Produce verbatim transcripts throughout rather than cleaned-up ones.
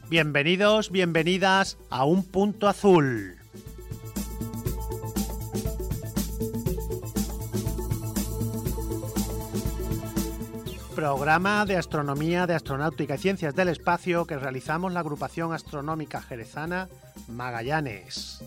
Bienvenidos, bienvenidas a Un Punto Azul. Programa de astronomía, de astronáutica y ciencias del espacio que realizamos la agrupación astronómica jerezana Magallanes.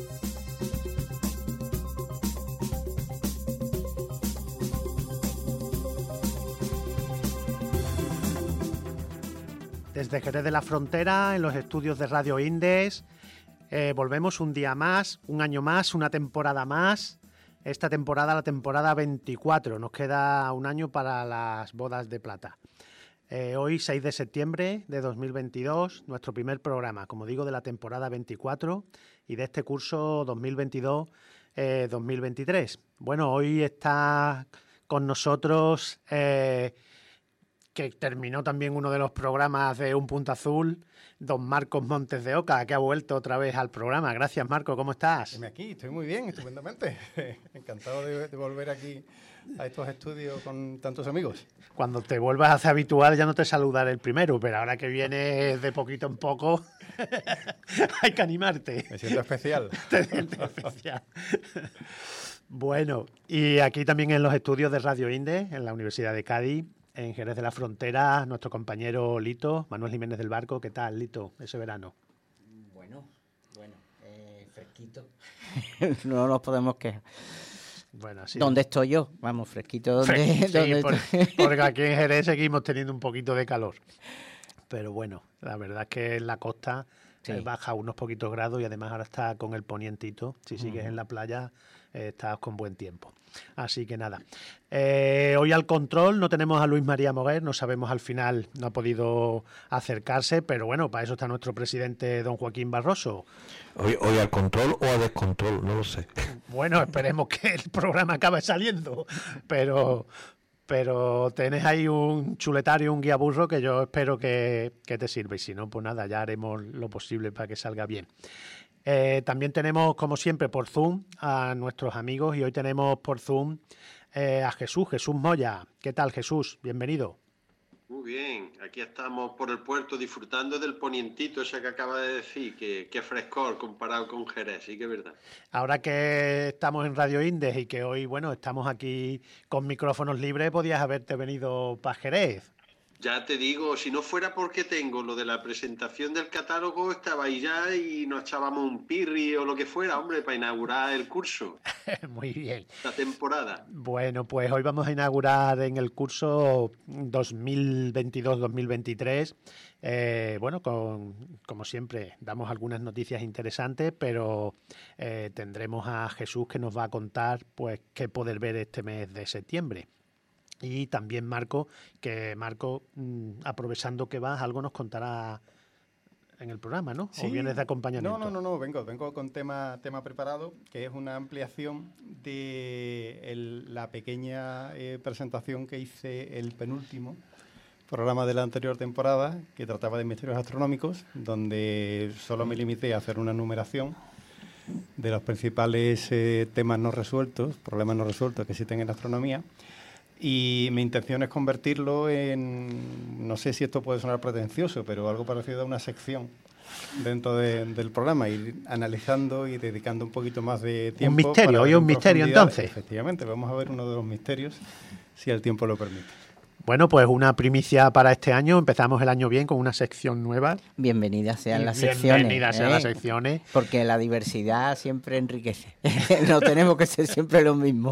Desde Jerez de la Frontera, en los estudios de Radio Indes, eh, volvemos un día más, un año más, una temporada más. Esta temporada, la temporada veinticuatro, nos queda un año para las bodas de plata. Eh, hoy, seis de septiembre de dos mil veintidós, nuestro primer programa, como digo, de la temporada veinticuatro y de este curso dos mil veintidós dos mil veintitrés. Bueno, hoy está con nosotros... Eh, que terminó también uno de los programas de Un Punto Azul, don Marcos Montes de Oca, que ha vuelto otra vez al programa. Gracias, Marco, ¿cómo estás? Estoy aquí, estoy muy bien, estupendamente. Encantado de, de volver aquí a estos estudios con tantos amigos. Cuando te vuelvas a hacer habitual ya no te saludaré el primero, pero ahora que vienes de poquito en poco hay que animarte. Me siento especial. Te sientes especial. Bueno, y aquí también en los estudios de Radio Indes, en la Universidad de Cádiz, en Jerez de la Frontera, nuestro compañero Lito, Manuel Jiménez del Barco. ¿Qué tal, Lito, ese verano? Bueno, bueno, eh, fresquito. No nos podemos quejar. Bueno, sí. ¿Dónde estoy yo? Vamos, fresquito. ¿Dónde, sí, ¿dónde por, estoy? Porque aquí en Jerez seguimos teniendo un poquito de calor. Pero bueno, la verdad es que en la costa sí. eh, baja unos poquitos grados y además ahora está con el ponientito. Si sigues uh-huh. en la playa, eh, estás con buen tiempo. Así que nada, eh, hoy al control no tenemos a Luis María Moguer, no sabemos al final, no ha podido acercarse, pero bueno, para eso está nuestro presidente don Joaquín Barroso. Hoy, hoy al control o a descontrol, no lo sé. Bueno, esperemos que el programa acabe saliendo, pero, pero tenés ahí un chuletario, un guía burro que yo espero que, que te sirva y si no, pues nada, ya haremos lo posible para que salga bien. Eh, también tenemos, como siempre, por Zoom a nuestros amigos y hoy tenemos por Zoom eh, a Jesús, Jesús Moya. ¿Qué tal, Jesús? Bienvenido. Muy bien, aquí estamos por el puerto disfrutando del ponientito ese que acaba de decir, que, que frescor comparado con Jerez, sí que es verdad. Ahora que estamos en Radio Indes y que hoy, bueno, estamos aquí con micrófonos libres, podías haberte venido para Jerez. Ya te digo, si no fuera porque tengo lo de la presentación del catálogo, estaba ahí ya y nos echábamos un pirri o lo que fuera, hombre, para inaugurar el curso. Muy bien. La temporada. Bueno, pues hoy vamos a inaugurar en el curso dos mil veintidós dos mil veintitrés. Eh, bueno, con, como siempre, damos algunas noticias interesantes, pero eh, tendremos a Jesús que nos va a contar pues qué poder ver este mes de septiembre. Y también Marco, que Marco, mmm, aprovechando que vas, algo nos contará en el programa, ¿no? Sí. ¿O vienes de acompañamiento? No, no, no, no, vengo, vengo con tema, tema preparado, que es una ampliación de el, la pequeña eh, presentación que hice el penúltimo programa de la anterior temporada, que trataba de misterios astronómicos, donde solo me limité a hacer una numeración de los principales eh, temas no resueltos, problemas no resueltos que existen en la astronomía. Y mi intención es convertirlo en, no sé si esto puede sonar pretencioso, pero algo parecido a una sección dentro de, del programa, ir analizando y dedicando un poquito más de tiempo. Un misterio, hoy un misterio entonces. Efectivamente, vamos a ver uno de los misterios, si el tiempo lo permite. Bueno, pues una primicia para este año. Empezamos el año bien con una sección nueva. Bienvenidas sean las secciones. Bienvenidas sean ¿eh? las secciones. Porque la diversidad siempre enriquece. No tenemos que ser siempre lo mismo.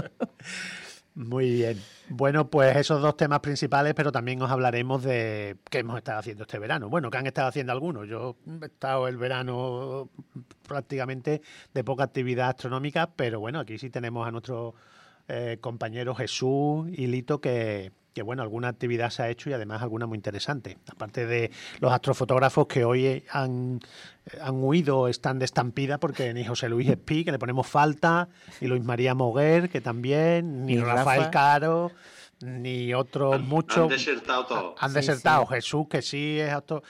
Muy bien. Bueno, pues esos dos temas principales, pero también os hablaremos de qué hemos estado haciendo este verano. Bueno, qué han estado haciendo algunos. Yo he estado el verano prácticamente de poca actividad astronómica, pero bueno, aquí sí tenemos a nuestros eh, compañeros Jesús y Lito que... que bueno, alguna actividad se ha hecho y además alguna muy interesante. Aparte de los astrofotógrafos que hoy han, han huido, están de estampida, porque ni José Luis Espí, que le ponemos falta, ni Luis María Moguer, que también, ni, ni Rafael Rafa. Caro, ni otros han, muchos. Han desertado todos. Han sí, desertado. Sí. Jesús, que sí es astro,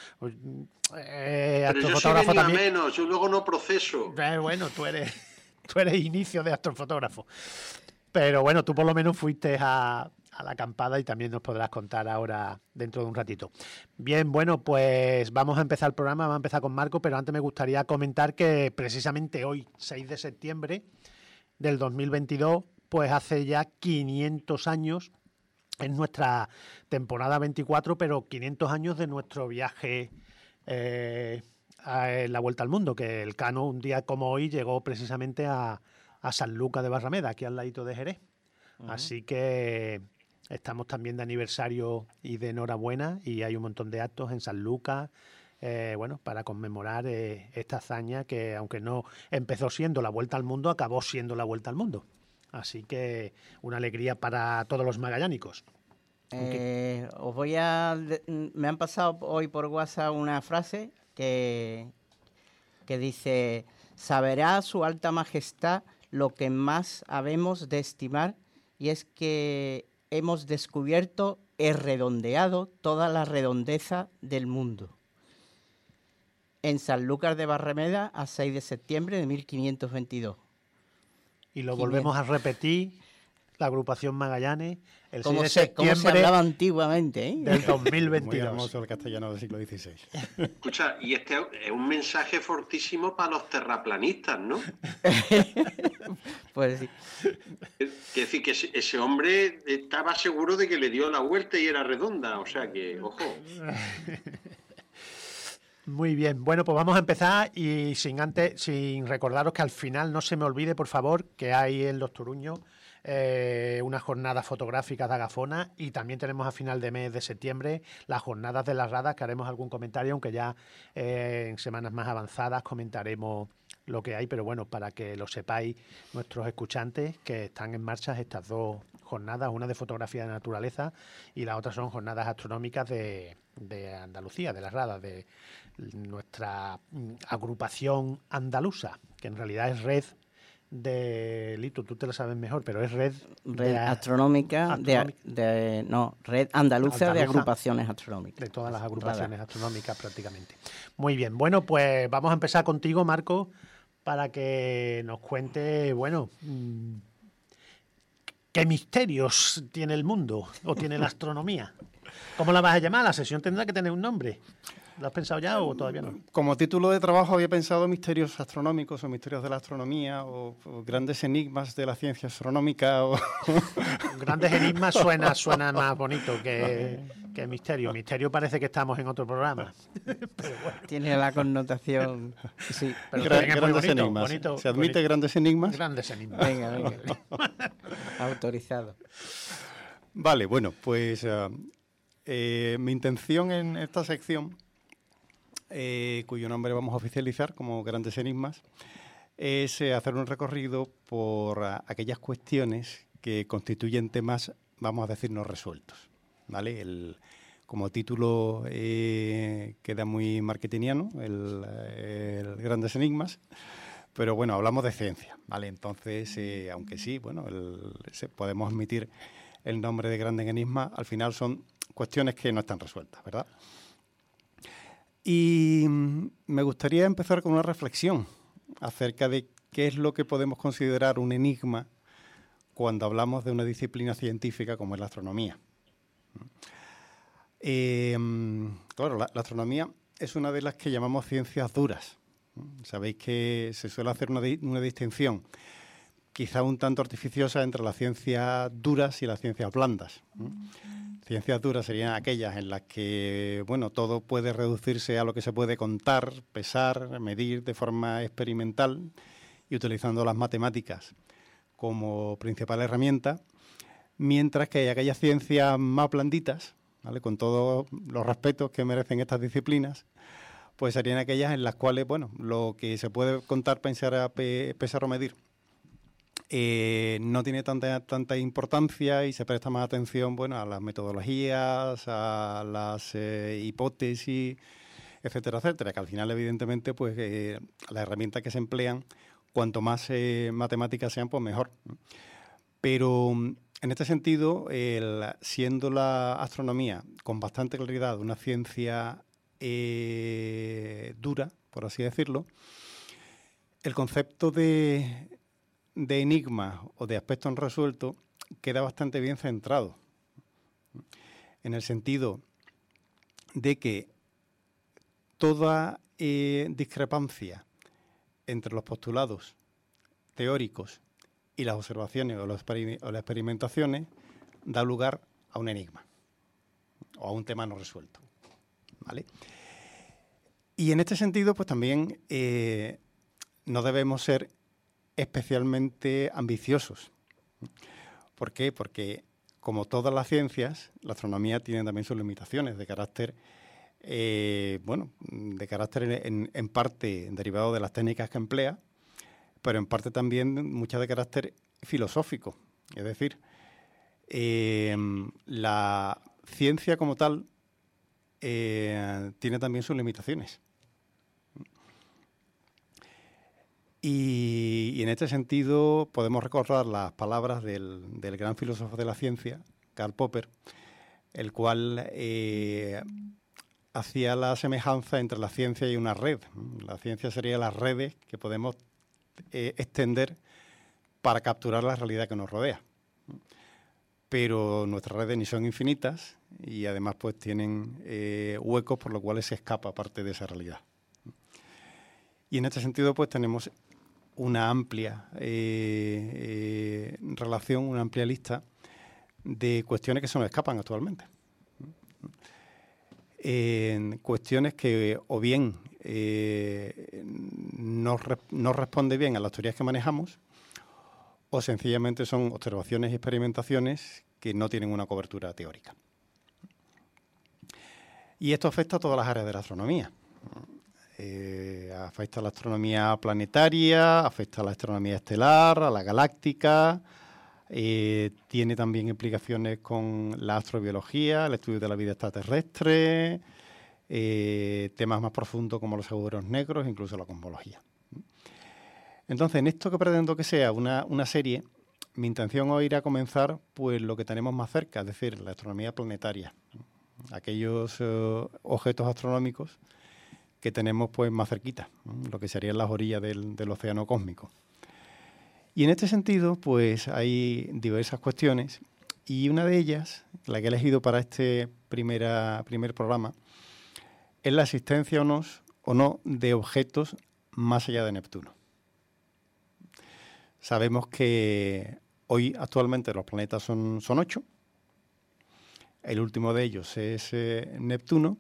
eh, Pero yo soy venía menos, yo luego no proceso. Eh, bueno, tú eres, tú eres inicio de astrofotógrafo. Pero bueno, tú por lo menos fuiste a, a la acampada y también nos podrás contar ahora dentro de un ratito. Bien, bueno, pues vamos a empezar el programa, vamos a empezar con Marco, pero antes me gustaría comentar que precisamente hoy, seis de septiembre del dos mil veintidós, pues hace ya quinientos años, en nuestra temporada veinticuatro, pero quinientos años de nuestro viaje eh, a la Vuelta al Mundo, que el Cano un día como hoy llegó precisamente a, a Sanlúcar de Barrameda, aquí al ladito de Jerez. Uh-huh. Así que estamos también de aniversario y de enhorabuena y hay un montón de actos en Sanlúcar, eh, bueno, para conmemorar eh, esta hazaña que, aunque no empezó siendo la Vuelta al Mundo, acabó siendo la Vuelta al Mundo. Así que una alegría para todos los magallánicos. Eh, os voy a... Me han pasado hoy por WhatsApp una frase que, que dice: saberá su alta majestad lo que más habemos de estimar, y es que hemos descubierto y redondeado toda la redondeza del mundo. En Sanlúcar de Barrameda, a seis de septiembre de mil quinientos veintidós. Y lo volvemos a repetir, la agrupación Magallanes, el seis de se, septiembre ¿Cómo se hablaba antiguamente, ¿eh? del dos mil veintidós. Muy hermoso el castellano del siglo dieciséis. Escucha, y este es un mensaje fortísimo para los terraplanistas, ¿no? Pues sí. Que decir que ese, ese hombre estaba seguro de que le dio la vuelta y era redonda, o sea que, ojo. Muy bien, bueno, pues vamos a empezar y sin antes, sin recordaros que al final no se me olvide, por favor, que hay en Los Toruños eh, unas jornadas fotográficas de Agafona, y también tenemos a final de mes de septiembre las jornadas de las radas, que haremos algún comentario, aunque ya eh, en semanas más avanzadas comentaremos lo que hay, pero bueno, para que lo sepáis nuestros escuchantes, que están en marcha estas dos jornadas, una de fotografía de naturaleza y la otra son jornadas astronómicas de, de Andalucía, de las radas, de nuestra agrupación andaluza, que en realidad es red de... Lito, tú te lo sabes mejor, pero es red... Red de, astronómica, astronómica. De, de... No, red andaluza, andaluza de agrupaciones astronómicas. De todas las agrupaciones Rada. astronómicas prácticamente. Muy bien, bueno, pues vamos a empezar contigo, Marco, para que nos cuente, bueno... Mmm, ¿qué misterios tiene el mundo o tiene la astronomía? ¿Cómo la vas a llamar? La sesión tendrá que tener un nombre. ¿Lo has pensado ya o todavía no? Como título de trabajo había pensado misterios astronómicos o misterios de la astronomía o, o grandes enigmas de la ciencia astronómica. O... Grandes enigmas suena, suena más bonito que, que misterio. Misterio parece que estamos en otro programa. Pero bueno. Tiene la connotación... Sí. Pero Gran, grandes bonito, enigmas. Bonito, ¿Se admite bonito. grandes enigmas? Grandes enigmas. Venga, venga. Autorizado. Vale, bueno, pues uh, eh, mi intención en esta sección, eh, cuyo nombre vamos a oficializar como Grandes Enigmas, es eh, hacer un recorrido por uh, aquellas cuestiones que constituyen temas, vamos a decir, no resueltos. ¿Vale? El, como título eh, queda muy marketingiano, el, el Grandes Enigmas. Pero bueno, hablamos de ciencia, ¿vale? Entonces, eh, aunque sí, bueno, el, se, podemos emitir el nombre de Grandes Enigmas, al final son cuestiones que no están resueltas, ¿verdad? Y me gustaría empezar con una reflexión acerca de qué es lo que podemos considerar un enigma cuando hablamos de una disciplina científica como es la astronomía. Eh, claro, la, la astronomía es una de las que llamamos ciencias duras. Sabéis que se suele hacer una, di una distinción quizá un tanto artificiosa entre las ciencias duras y las ciencias blandas. ¿Mm? Ciencias duras serían aquellas en las que, bueno, todo puede reducirse a lo que se puede contar, pesar, medir de forma experimental y utilizando las matemáticas como principal herramienta, mientras que hay aquellas ciencias más blanditas, ¿vale? Con todos los respetos que merecen estas disciplinas, pues serían aquellas en las cuales, bueno, lo que se puede contar, pensar, pesar o medir eh, no tiene tanta tanta importancia y se presta más atención, bueno, a las metodologías, a las eh, hipótesis, etcétera, etcétera, que al final, evidentemente, pues eh, las herramientas que se emplean, cuanto más eh, matemáticas sean, pues mejor. Pero en este sentido, el, siendo la astronomía con bastante claridad una ciencia eh, dura, por así decirlo, el concepto de, de enigma o de aspecto no resuelto queda bastante bien centrado, en el sentido de que toda eh, discrepancia entre los postulados teóricos y las observaciones o, los o las experimentaciones da lugar a un enigma o a un tema no resuelto, ¿vale? Y en este sentido, pues también eh, no debemos ser especialmente ambiciosos. ¿Por qué? Porque, como todas las ciencias, la astronomía tiene también sus limitaciones de carácter, eh, bueno, de carácter en, en parte derivado de las técnicas que emplea, pero en parte también muchas de carácter filosófico. Es decir, eh, la ciencia como tal eh, tiene también sus limitaciones. Y, y en este sentido podemos recordar las palabras del, del gran filósofo de la ciencia, Karl Popper, el cual eh, hacía la semejanza entre la ciencia y una red. La ciencia sería las redes que podemos eh, extender para capturar la realidad que nos rodea. Pero nuestras redes ni son infinitas y además pues tienen eh, huecos por los cuales se escapa parte de esa realidad. Y en este sentido pues tenemos una amplia eh, eh, relación, una amplia lista de cuestiones que se nos escapan actualmente. En cuestiones que o bien eh, no, re, no responde bien a las teorías que manejamos o sencillamente son observaciones y experimentaciones que no tienen una cobertura teórica. Y esto afecta a todas las áreas de la astronomía. Eh, afecta a la astronomía planetaria, afecta a la astronomía estelar, a la galáctica, eh, tiene también implicaciones con la astrobiología, el estudio de la vida extraterrestre, eh, temas más profundos como los agujeros negros, incluso la cosmología. Entonces, en esto que pretendo que sea una, una serie, mi intención hoy irá a comenzar pues lo que tenemos más cerca, es decir, la astronomía planetaria, aquellos eh, objetos astronómicos que tenemos pues más cerquita, ¿no? Lo que serían las orillas del, del océano cósmico. Y en este sentido, pues hay diversas cuestiones y una de ellas, la que he elegido para este primera, primer programa, es la existencia o no, o no de objetos más allá de Neptuno. Sabemos que hoy actualmente los planetas son, son ocho. El último de ellos es eh, Neptuno.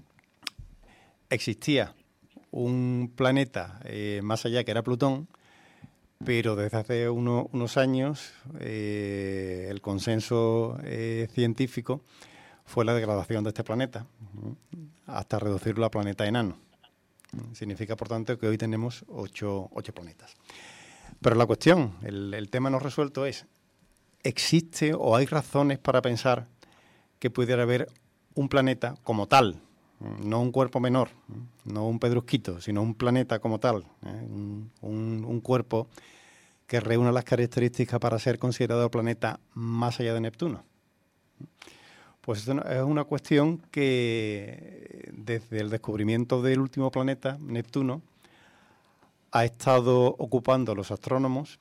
Existía un planeta eh, más allá que era Plutón, pero desde hace uno, unos años eh, el consenso eh, científico fue la degradación de este planeta hasta reducirlo a planeta enano. Significa, por tanto, que hoy tenemos ocho, ocho planetas. Pero la cuestión, el, el tema no resuelto es, ¿existe o hay razones para pensar que pudiera haber un planeta como tal? No un cuerpo menor, no un pedrusquito, sino un planeta como tal, ¿eh? un, un, un cuerpo que reúna las características para ser considerado planeta más allá de Neptuno. Pues esto es una cuestión que desde el descubrimiento del último planeta, Neptuno, ha estado ocupando a los astrónomos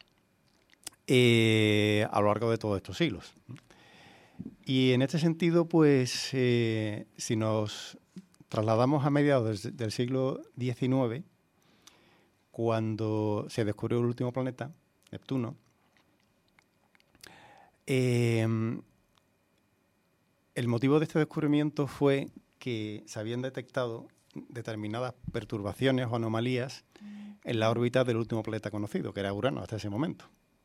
eh, a lo largo de todos estos siglos. Y en este sentido, pues, eh, si nos trasladamos a mediados del, del siglo diecinueve, cuando se descubrió el último planeta, Neptuno, eh, el motivo de este descubrimiento fue que se habían detectado determinadas perturbaciones o anomalías en la órbita del último planeta conocido, que era Urano hasta ese momento.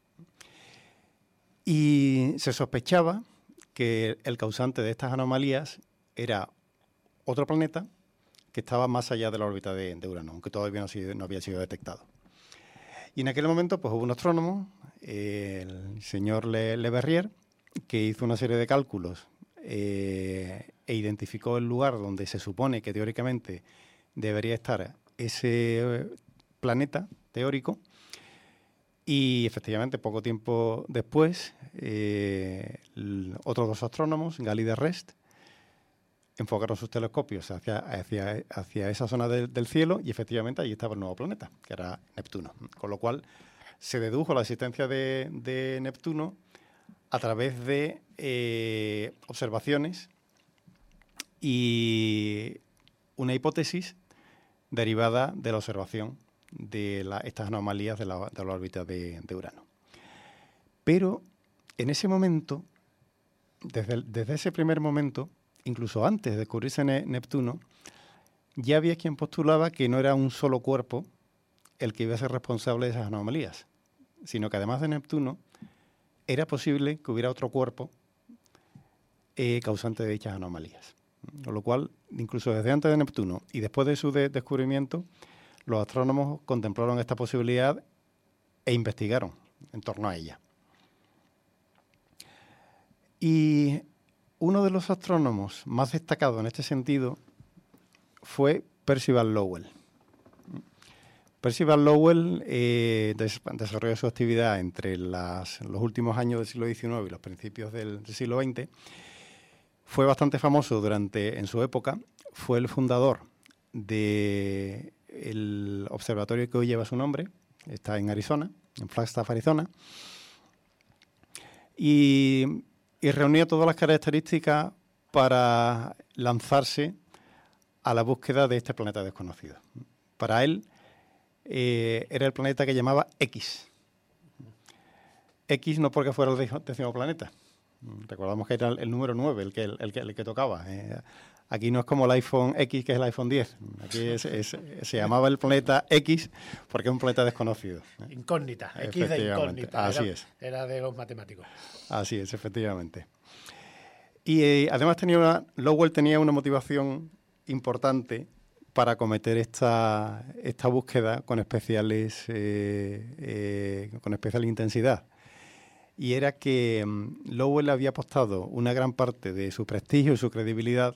Y se sospechaba que el causante de estas anomalías era otro planeta que estaba más allá de la órbita de, de Urano, aunque todavía no, sido, no había sido detectado. Y en aquel momento pues hubo un astrónomo, eh, el señor Le, Le Verrier, que hizo una serie de cálculos eh, e identificó el lugar donde se supone que teóricamente debería estar ese planeta teórico. Y efectivamente, poco tiempo después, eh, el, otros dos astrónomos, Gall y de Rest, enfocaron sus telescopios hacia, hacia, hacia esa zona de, del cielo y efectivamente allí estaba el nuevo planeta, que era Neptuno. Con lo cual se dedujo la existencia de, de Neptuno a través de eh, observaciones y una hipótesis derivada de la observación de la, estas anomalías de la, de la órbita de, de Urano. Pero en ese momento, desde, el, desde ese primer momento, incluso antes de descubrirse ne Neptuno, ya había quien postulaba que no era un solo cuerpo el que iba a ser responsable de esas anomalías, sino que además de Neptuno, era posible que hubiera otro cuerpo eh, causante de dichas anomalías. Con lo cual, incluso desde antes de Neptuno y después de su de descubrimiento, los astrónomos contemplaron esta posibilidad e investigaron en torno a ella. Y uno de los astrónomos más destacados en este sentido fue Percival Lowell. Percival Lowell eh, des desarrolló su actividad entre las, los últimos años del siglo diecinueve y los principios del, del siglo veinte. Fue bastante famoso durante, en su época. Fue el fundador del observatorio que hoy lleva su nombre. Está en Arizona, en Flagstaff, Arizona. Y, y reunía todas las características para lanzarse a la búsqueda de este planeta desconocido. Para él, Eh, era el planeta que llamaba X. X no porque fuera el décimo planeta. Recordamos que era el, el número nueve el que, el, el que, el que tocaba. Eh, aquí no es como el iPhone X, que es el iPhone diez. Aquí es, es, se llamaba el planeta X porque es un planeta desconocido. Incógnita, X de incógnita. Así era, es. Era de los matemáticos. Así es, efectivamente. Y eh, además tenía una, Lowell tenía una motivación importante para acometer esta, esta búsqueda con especiales eh, eh, con especial intensidad. Y era que um, Lowell había apostado una gran parte de su prestigio y su credibilidad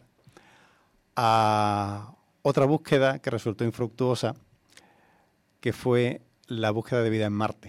a otra búsqueda que resultó infructuosa, que fue la búsqueda de vida en Marte.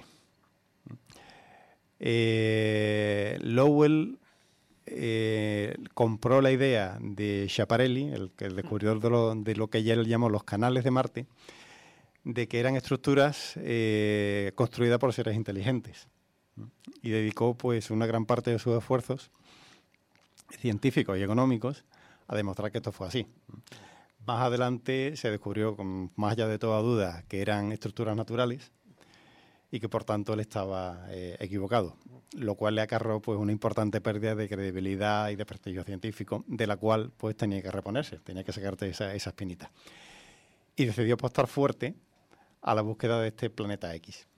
Eh, Lowell Eh, compró la idea de Schiaparelli, el, el descubridor de lo, de lo que ya él llamó los canales de Marte, de que eran estructuras eh, construidas por seres inteligentes. Y dedicó pues una gran parte de sus esfuerzos científicos y económicos a demostrar que esto fue así. Más adelante se descubrió, con, más allá de toda duda, que eran estructuras naturales y que por tanto él estaba eh, equivocado, lo cual le acarreó pues una importante pérdida de credibilidad y de prestigio científico, de la cual pues tenía que reponerse, tenía que sacarte esa, esa espinita. Y decidió apostar fuerte a la búsqueda de este planeta X.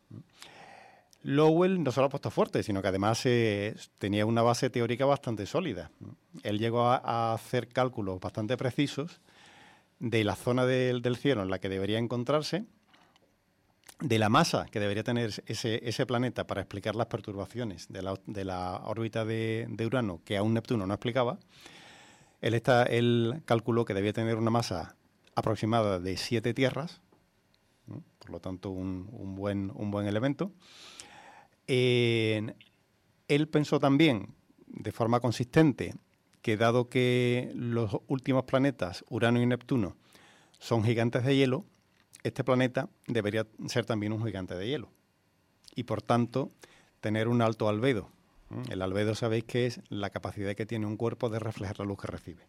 Lowell no solo apostó fuerte, sino que además eh, tenía una base teórica bastante sólida. Él llegó a, a hacer cálculos bastante precisos de la zona del, del cielo en la que debería encontrarse, de la masa que debería tener ese, ese planeta para explicar las perturbaciones de la, de la órbita de, de Urano, que aún Neptuno no explicaba. Él, está, él calculó que debía tener una masa aproximada de siete tierras, ¿no? Por lo tanto un, un, buen, un buen elemento. Eh, él pensó también, de forma consistente, que dado que los últimos planetas, Urano y Neptuno, son gigantes de hielo, este planeta debería ser también un gigante de hielo y, por tanto, tener un alto albedo. El albedo, sabéis que es la capacidad que tiene un cuerpo de reflejar la luz que recibe.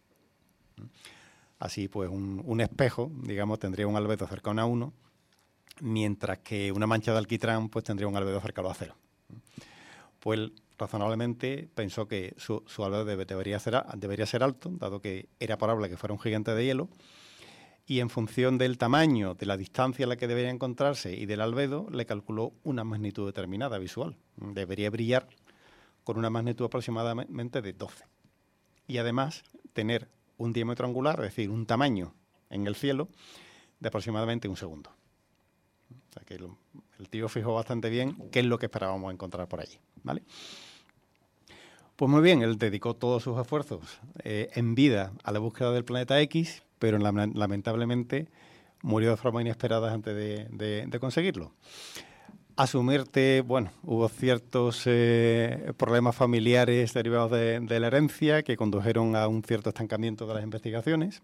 Así, pues, un, un espejo, digamos, tendría un albedo cercano a uno, mientras que una mancha de alquitrán, pues, tendría un albedo cercano a cero. Pues, él, razonablemente, pensó que su, su albedo debe, debería, ser, debería ser alto, dado que era probable que fuera un gigante de hielo, y en función del tamaño, de la distancia a la que debería encontrarse y del albedo, le calculó una magnitud determinada visual. Debería brillar con una magnitud aproximadamente de doce. Y además tener un diámetro angular, es decir, un tamaño en el cielo de aproximadamente un segundo. O sea que el, el tío fijó bastante bien qué es lo que esperábamos encontrar por allí, ¿vale? Pues muy bien, él dedicó todos sus esfuerzos eh, en vida a la búsqueda del planeta X, pero lamentablemente murió de forma inesperada antes de, de, de conseguirlo. A su muerte, bueno, hubo ciertos eh, problemas familiares derivados de, de la herencia que condujeron a un cierto estancamiento de las investigaciones,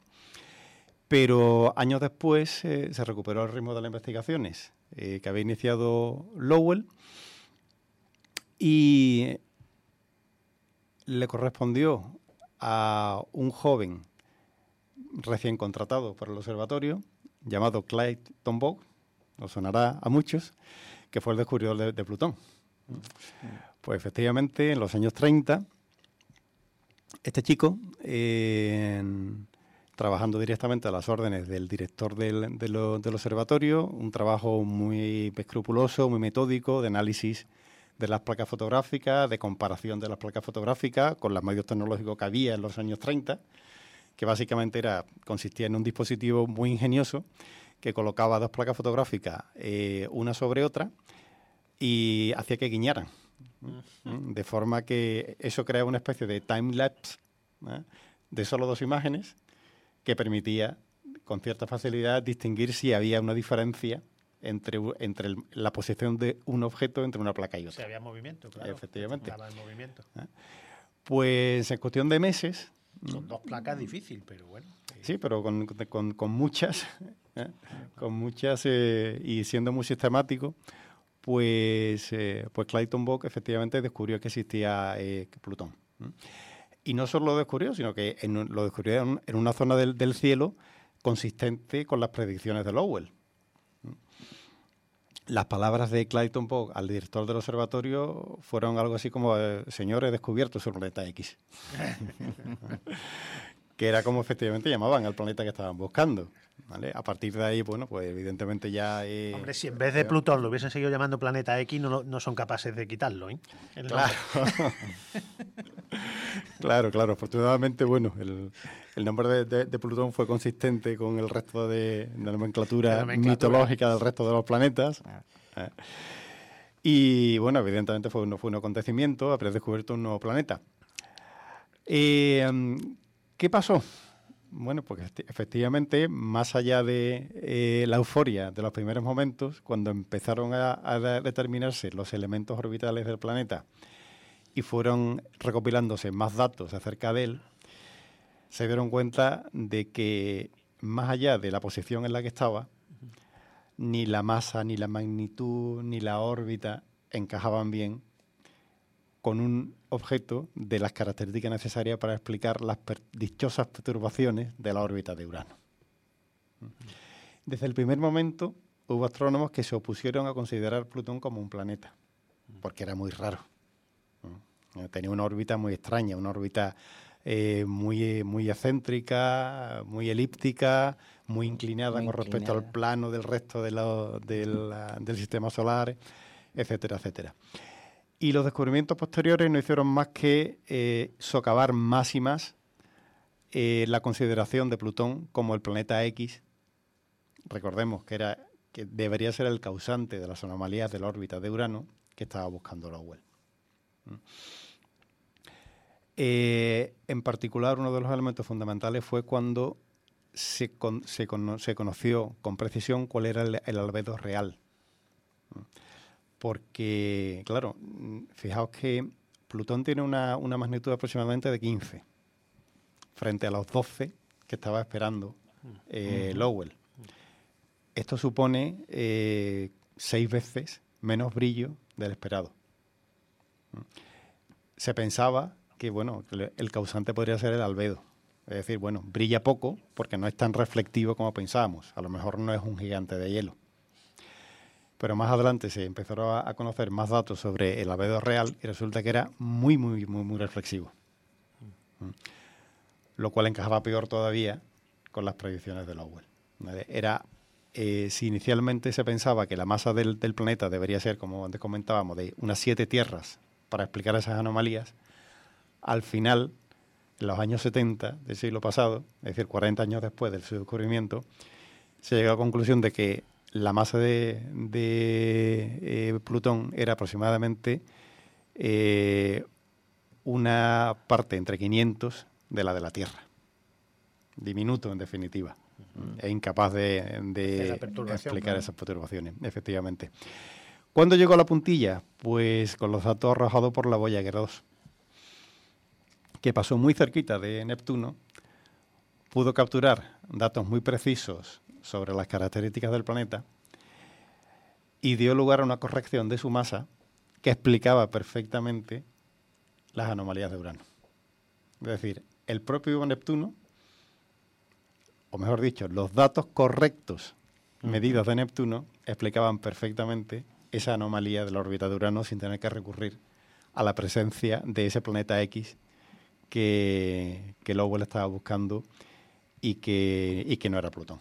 pero años después eh, se recuperó el ritmo de las investigaciones eh, que había iniciado Lowell y le correspondió a un joven recién contratado por el observatorio, llamado Clyde Tombaugh, os sonará a muchos, que fue el descubridor de, de Plutón. Pues efectivamente, en los años treinta, este chico, eh, trabajando directamente a las órdenes del director del, de lo, del observatorio, un trabajo muy escrupuloso, muy metódico, de análisis de las placas fotográficas, de comparación de las placas fotográficas con los medios tecnológicos que había en los años treinta, que básicamente era consistía en un dispositivo muy ingenioso que colocaba dos placas fotográficas eh, una sobre otra y hacía que guiñaran. Uh-huh. De forma que eso creaba una especie de time-lapse, ¿eh?, de solo dos imágenes que permitía con cierta facilidad distinguir si había una diferencia entre, entre el, la posición de un objeto entre una placa y otra. Si había movimiento, claro. Efectivamente. El movimiento. ¿Eh? Pues en cuestión de meses... Son dos placas difíciles, pero bueno. Sí, pero con, con, con muchas, ¿eh? con muchas eh, y siendo muy sistemático, pues, eh, pues Clyde Tombaugh efectivamente descubrió que existía eh, Plutón. ¿eh? Y no solo lo descubrió, sino que en, lo descubrió en, en una zona del, del cielo consistente con las predicciones de Lowell. ¿eh? Las palabras de Clyde Tombaugh al director del observatorio fueron algo así como, eh, señor, he descubierto su planeta X. Que era como efectivamente llamaban al planeta que estaban buscando. ¿Vale? A partir de ahí, bueno, pues evidentemente ya... Eh, Hombre, si en vez de Plutón lo hubiesen seguido llamando planeta X, no, no son capaces de quitarlo, ¿eh? El claro. claro, claro. Afortunadamente, bueno, el, el nombre de, de, de Plutón fue consistente con el resto de, de nomenclatura, de nomenclatura mitológica del resto de los planetas. ¿eh? Y, bueno, evidentemente fue un, fue un acontecimiento, haber descubierto un nuevo planeta. Eh, ¿Qué pasó? Bueno, porque efectivamente, más allá de eh, la euforia de los primeros momentos, cuando empezaron a, a determinarse los elementos orbitales del planeta y fueron recopilándose más datos acerca de él, se dieron cuenta de que más allá de la posición en la que estaba, ni la masa, ni la magnitud, ni la órbita encajaban bien con un objeto de las características necesarias para explicar las per dichosas perturbaciones de la órbita de Urano. Desde el primer momento hubo astrónomos que se opusieron a considerar Plutón como un planeta, porque era muy raro. Tenía una órbita muy extraña, una órbita eh, muy, muy excéntrica, muy elíptica, muy inclinada muy con inclinada. respecto al plano del resto de lo, de la, del sistema solar, etcétera, etcétera. Y los descubrimientos posteriores no hicieron más que eh, socavar más y más eh, la consideración de Plutón como el planeta X. Recordemos que, era, que debería ser el causante de las anomalías de la órbita de Urano que estaba buscando Lowell. ¿Mm? Eh, en particular, uno de los elementos fundamentales fue cuando se, con, se, con, se conoció con precisión cuál era el, el albedo real. ¿Mm? Porque, claro, fijaos que Plutón tiene una, una magnitud aproximadamente de quince, frente a los doce que estaba esperando eh, uh-huh. Lowell. Esto supone eh, seis veces menos brillo del esperado. Se pensaba que, bueno, el causante podría ser el albedo. Es decir, bueno, brilla poco porque no es tan reflectivo como pensábamos. A lo mejor no es un gigante de hielo. Pero más adelante se empezaron a conocer más datos sobre el albedo real y resulta que era muy, muy, muy, muy reflexivo. Mm. Lo cual encajaba peor todavía con las predicciones de Lowell. ¿Vale? Era, eh, si inicialmente se pensaba que la masa del, del planeta debería ser, como antes comentábamos, de unas siete tierras para explicar esas anomalías, al final, en los años setenta del siglo pasado, es decir, cuarenta años después del su descubrimiento, se llegó a la conclusión de que la masa de, de eh, Plutón era aproximadamente eh, una parte entre quinientos de la de la Tierra. Diminuto, en definitiva. Uh-huh. Es incapaz de, de, de explicar ¿no? esas perturbaciones, efectivamente. ¿Cuándo llegó a la puntilla? Pues con los datos arrojados por la Voyager dos, que pasó muy cerquita de Neptuno, pudo capturar datos muy precisos sobre las características del planeta y dio lugar a una corrección de su masa que explicaba perfectamente las anomalías de Urano. Es decir, el propio Neptuno, o mejor dicho, los datos correctos medidos de Neptuno explicaban perfectamente esa anomalía de la órbita de Urano sin tener que recurrir a la presencia de ese planeta X que, que Lowell estaba buscando y que, y que no era Plutón.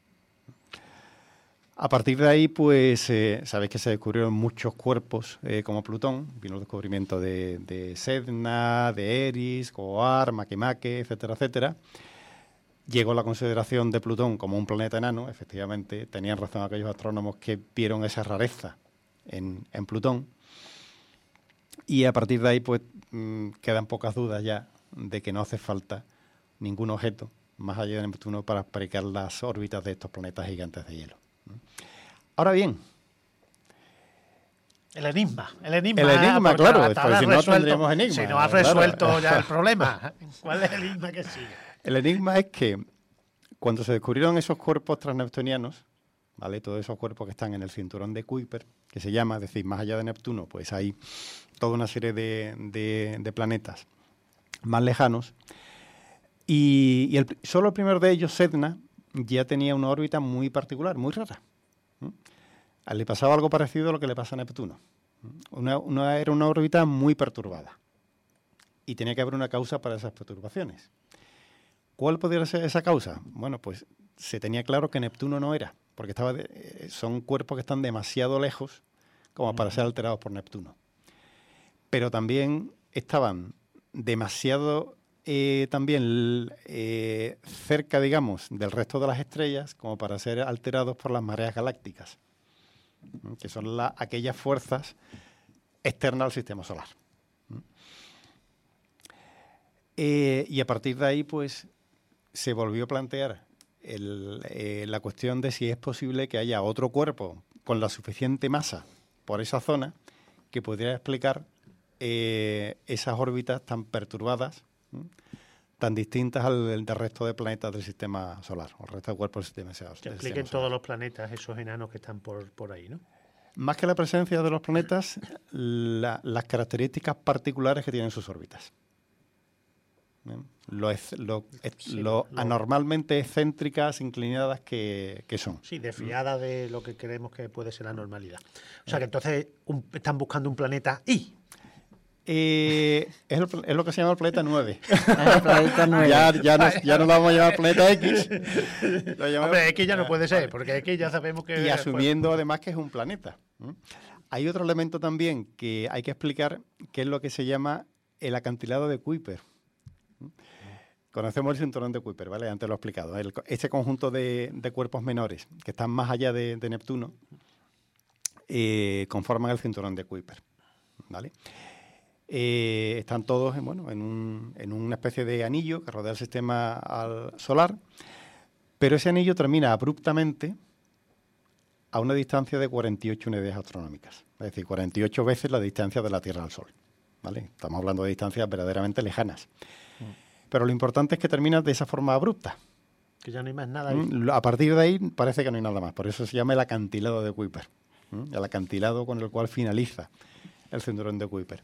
A partir de ahí, pues, eh, sabéis que se descubrieron muchos cuerpos eh, como Plutón. Vino el descubrimiento de, de Sedna, de Eris, Goar, Makemake, etcétera, etcétera. Llegó la consideración de Plutón como un planeta enano. Efectivamente, tenían razón aquellos astrónomos que vieron esa rareza en, en Plutón. Y a partir de ahí, pues, mmm, quedan pocas dudas ya de que no hace falta ningún objeto más allá de Neptuno para explicar las órbitas de estos planetas gigantes de hielo. Ahora bien, el enigma, el enigma, el enigma, claro, pues si no tendríamos enigma. Si no has resuelto claro. ya el problema, ¿cuál es el enigma que sigue? El enigma es que cuando se descubrieron esos cuerpos transneptunianos, ¿vale? Todos esos cuerpos que están en el cinturón de Kuiper, que se llama, es decir, más allá de Neptuno, pues hay toda una serie de, de, de planetas más lejanos, y, y el, solo el primero de ellos, Sedna, ya tenía una órbita muy particular, muy rara. ¿Mm? Le pasaba algo parecido a lo que le pasa a Neptuno. Una, una, era una órbita muy perturbada. Y tenía que haber una causa para esas perturbaciones. ¿Cuál podría ser esa causa? Bueno, pues se tenía claro que Neptuno no era, porque estaba de, son cuerpos que están demasiado lejos como para ser alterados por Neptuno. Pero también estaban demasiado... Eh, también eh, cerca, digamos, del resto de las estrellas, como para ser alterados por las mareas galácticas, ¿eh? Que son la, aquellas fuerzas externas al sistema solar. Eh, y a partir de ahí, pues, se volvió a plantear el, eh, la cuestión de si es posible que haya otro cuerpo con la suficiente masa por esa zona que pudiera explicar eh, esas órbitas tan perturbadas, tan distintas al del resto de planetas del sistema solar, o el resto de cuerpos del sistema solar. Que expliquen todos los planetas, esos enanos que están por, por ahí, ¿no? Más que la presencia de los planetas, la, las características particulares que tienen sus órbitas. ¿Bien? Lo, es, lo, es, sí, lo lo anormalmente excéntricas, inclinadas que, que son. Sí, desviada ¿Mm? de lo que creemos que puede ser la normalidad. O sea que entonces un, están buscando un planeta I. Eh, es, el, es lo que se llama el planeta nueve. El planeta nueve. Ya, ya, no, ya no lo vamos a llamar planeta X. Lo llamamos, Hombre, X ya no puede ser, porque X ya sabemos que... Y asumiendo además que es un planeta. ¿Mm? Hay otro elemento también que hay que explicar, que es lo que se llama el acantilado de Kuiper. ¿Mm? Conocemos el cinturón de Kuiper, ¿vale? Antes lo he explicado. El, este conjunto de, de cuerpos menores que están más allá de, de Neptuno eh, conforman el cinturón de Kuiper, ¿vale? Eh, están todos bueno, en, un, en una especie de anillo que rodea el sistema al solar, pero ese anillo termina abruptamente a una distancia de cuarenta y ocho unidades astronómicas, es decir, cuarenta y ocho veces la distancia de la Tierra al Sol, ¿vale? Estamos hablando de distancias verdaderamente lejanas. Mm. Pero lo importante es que termina de esa forma abrupta. Que ya no hay más nada ahí. Mm, a partir de ahí parece que no hay nada más, por eso se llama el acantilado de Kuiper, ¿Mm? el acantilado con el cual finaliza el cinturón de Kuiper.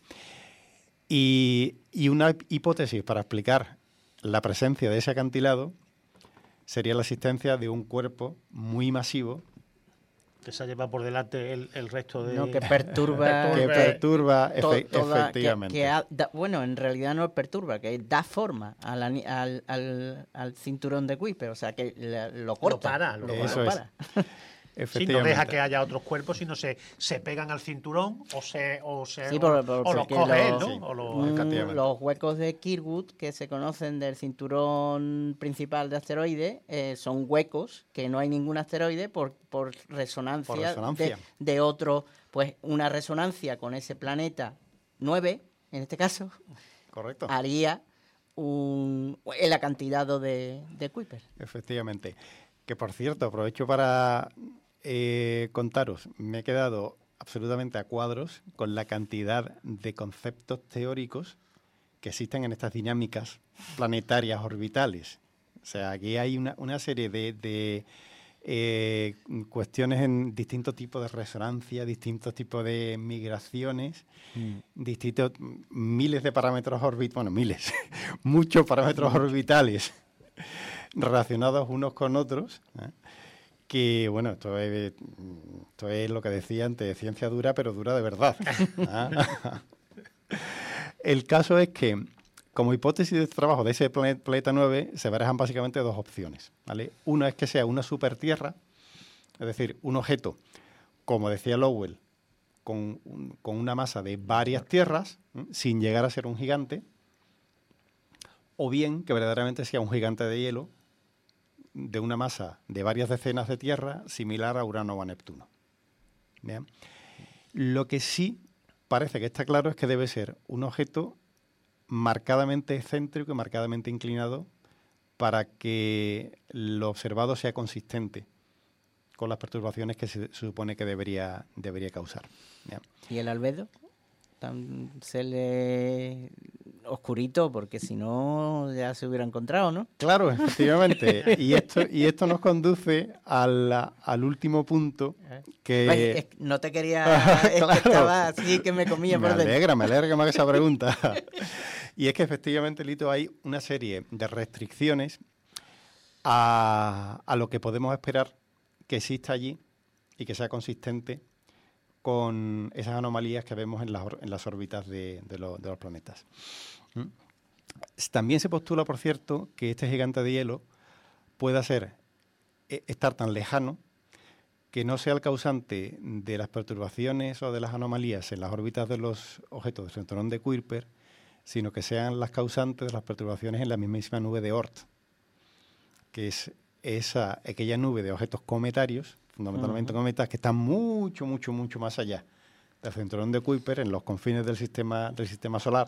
Y, y una hipótesis para explicar la presencia de ese acantilado sería la existencia de un cuerpo muy masivo que se lleva por delante el, el resto de... No, que perturba... que perturba, to, efe, toda, efectivamente. Que, que ha, da, bueno, en realidad no perturba, que da forma al, al, al, al cinturón de Kuiper, o sea, que lo corta. Lo para, lo, Eso lo es. para. Si no deja que haya otros cuerpos, sino se, se pegan al cinturón o se o se sí, por, o, por, o los coge él, ¿no? Sí. O lo, mm, los huecos de Kirkwood que se conocen del cinturón principal de asteroides eh, son huecos que no hay ningún asteroide por, por resonancia, por resonancia. De, de otro, pues una resonancia con ese planeta nueve, en este caso, correcto, haría un, el acantilado de, de Kuiper. Efectivamente. Que por cierto, aprovecho para eh, contaros, me he quedado absolutamente a cuadros con la cantidad de conceptos teóricos que existen en estas dinámicas planetarias orbitales. O sea, aquí hay una, una serie de, de eh, cuestiones en distintos tipos de resonancia, distintos tipos de migraciones, mm. distintos miles de parámetros orbitales, bueno, miles, muchos parámetros mm. orbitales relacionados unos con otros, ¿eh? Que, bueno, esto es, esto es lo que decía antes, ciencia dura, pero dura de verdad. ¿Ah? El caso es que, como hipótesis de trabajo de ese planeta, planeta nueve, se barajan básicamente dos opciones, ¿vale? Una es que sea una supertierra, es decir, un objeto, como decía Lowell, con, un, con una masa de varias tierras, ¿eh? sin llegar a ser un gigante, o bien que verdaderamente sea un gigante de hielo, de una masa de varias decenas de tierras, similar a Urano o a Neptuno. ¿Bien? Lo que sí parece que está claro es que debe ser un objeto marcadamente excéntrico y marcadamente inclinado para que lo observado sea consistente con las perturbaciones que se, se supone que debería, debería causar. ¿Bien? ¿Y el albedo? Tan, se le oscurito, porque si no ya se hubiera encontrado, ¿no? Claro, efectivamente. y esto y esto nos conduce al, al último punto que... Ay, es, no te quería... claro. Es que estaba así que me comía me por dentro. Me alegra, me alegra que me haga esa pregunta. Y es que efectivamente, Lito, hay una serie de restricciones a, a lo que podemos esperar que exista allí y que sea consistente con esas anomalías que vemos en las, en las órbitas de, de, lo, de los planetas. ¿Mm? También se postula, por cierto, que este gigante de hielo pueda ser, eh, estar tan lejano que no sea el causante de las perturbaciones o de las anomalías en las órbitas de los objetos del cinturón de Kuiper, sino que sean las causantes de las perturbaciones en la mismísima nube de Oort, que es esa, aquella nube de objetos cometarios, fundamentalmente uh-huh. cometas, que están mucho, mucho, mucho más allá del cinturón de Kuiper, en los confines del sistema, del sistema solar.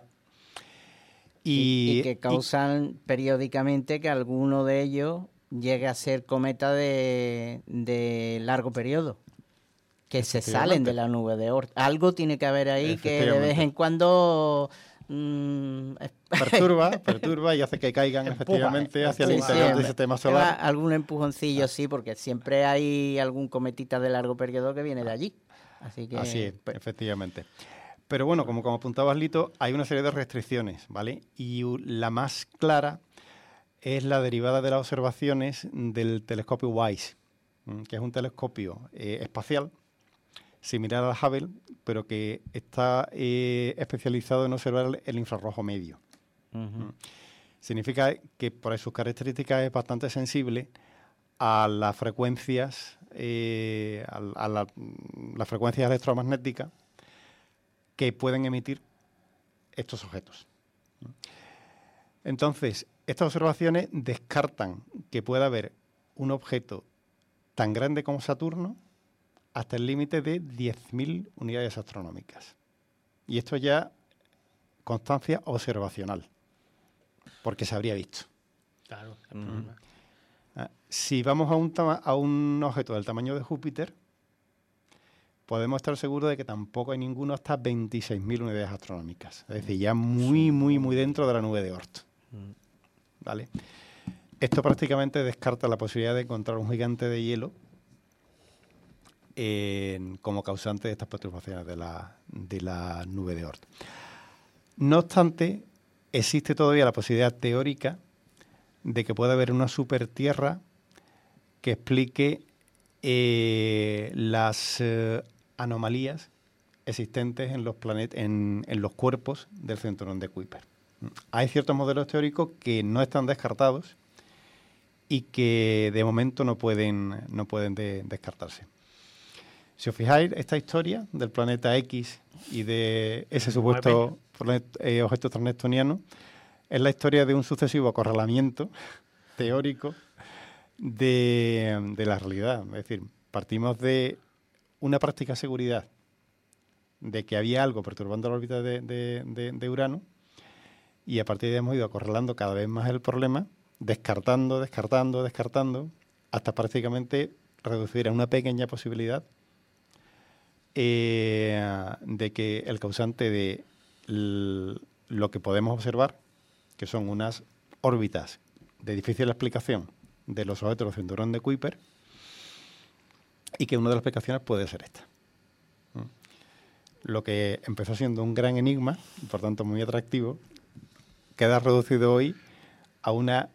Y, y, y que causan y, periódicamente que alguno de ellos llegue a ser cometa de, de largo periodo, que se salen de la nube de Oort. Algo tiene que haber ahí que de vez en cuando... Mm, perturba, perturba y hace que caigan Empuja, efectivamente hacia sí, el interior sí, del sistema solar. Algún empujoncillo, ah. sí, porque siempre hay algún cometita de largo periodo que viene de allí. Así que Así es, efectivamente. Pero bueno, como, como apuntabas, Lito, hay una serie de restricciones, ¿vale? Y la más clara es la derivada de las observaciones del telescopio WISE, que es un telescopio eh, espacial similar al Hubble, pero que está eh, especializado en observar el infrarrojo medio. Uh-huh. Significa que por sus características es bastante sensible a las frecuencias, eh, a, a la, las frecuencias electromagnéticas que pueden emitir estos objetos. Entonces, estas observaciones descartan que pueda haber un objeto tan grande como Saturno hasta el límite de diez mil unidades astronómicas. Y esto ya constancia observacional, porque se habría visto. Claro. Mm. Ah, si vamos a un, tama- a un objeto del tamaño de Júpiter, podemos estar seguros de que tampoco hay ninguno hasta veintiséis mil unidades astronómicas. Es decir, ya muy, muy, muy dentro de la nube de Oort. ¿Vale? Esto prácticamente descarta la posibilidad de encontrar un gigante de hielo En, como causante de estas perturbaciones de la, de la nube de Oort. No obstante, existe todavía la posibilidad teórica de que pueda haber una supertierra que explique eh, las eh, anomalías existentes en los, planet, en, en los cuerpos del cinturón de Kuiper. Hay ciertos modelos teóricos que no están descartados y que de momento no pueden, no pueden de, descartarse. Si os fijáis, esta historia del planeta X y de ese supuesto planeta, eh, objeto transneptuniano es la historia de un sucesivo acorralamiento teórico de, de la realidad. Es decir, partimos de una práctica seguridad de que había algo perturbando la órbita de, de, de, de Urano, y a partir de ahí hemos ido acorralando cada vez más el problema, descartando, descartando, descartando, hasta prácticamente reducir a una pequeña posibilidad Eh, de que el causante de l- lo que podemos observar, que son unas órbitas de difícil explicación de los objetos del cinturón de Kuiper, y que una de las explicaciones puede ser esta. Lo que empezó siendo un gran enigma, por tanto muy atractivo, queda reducido hoy a una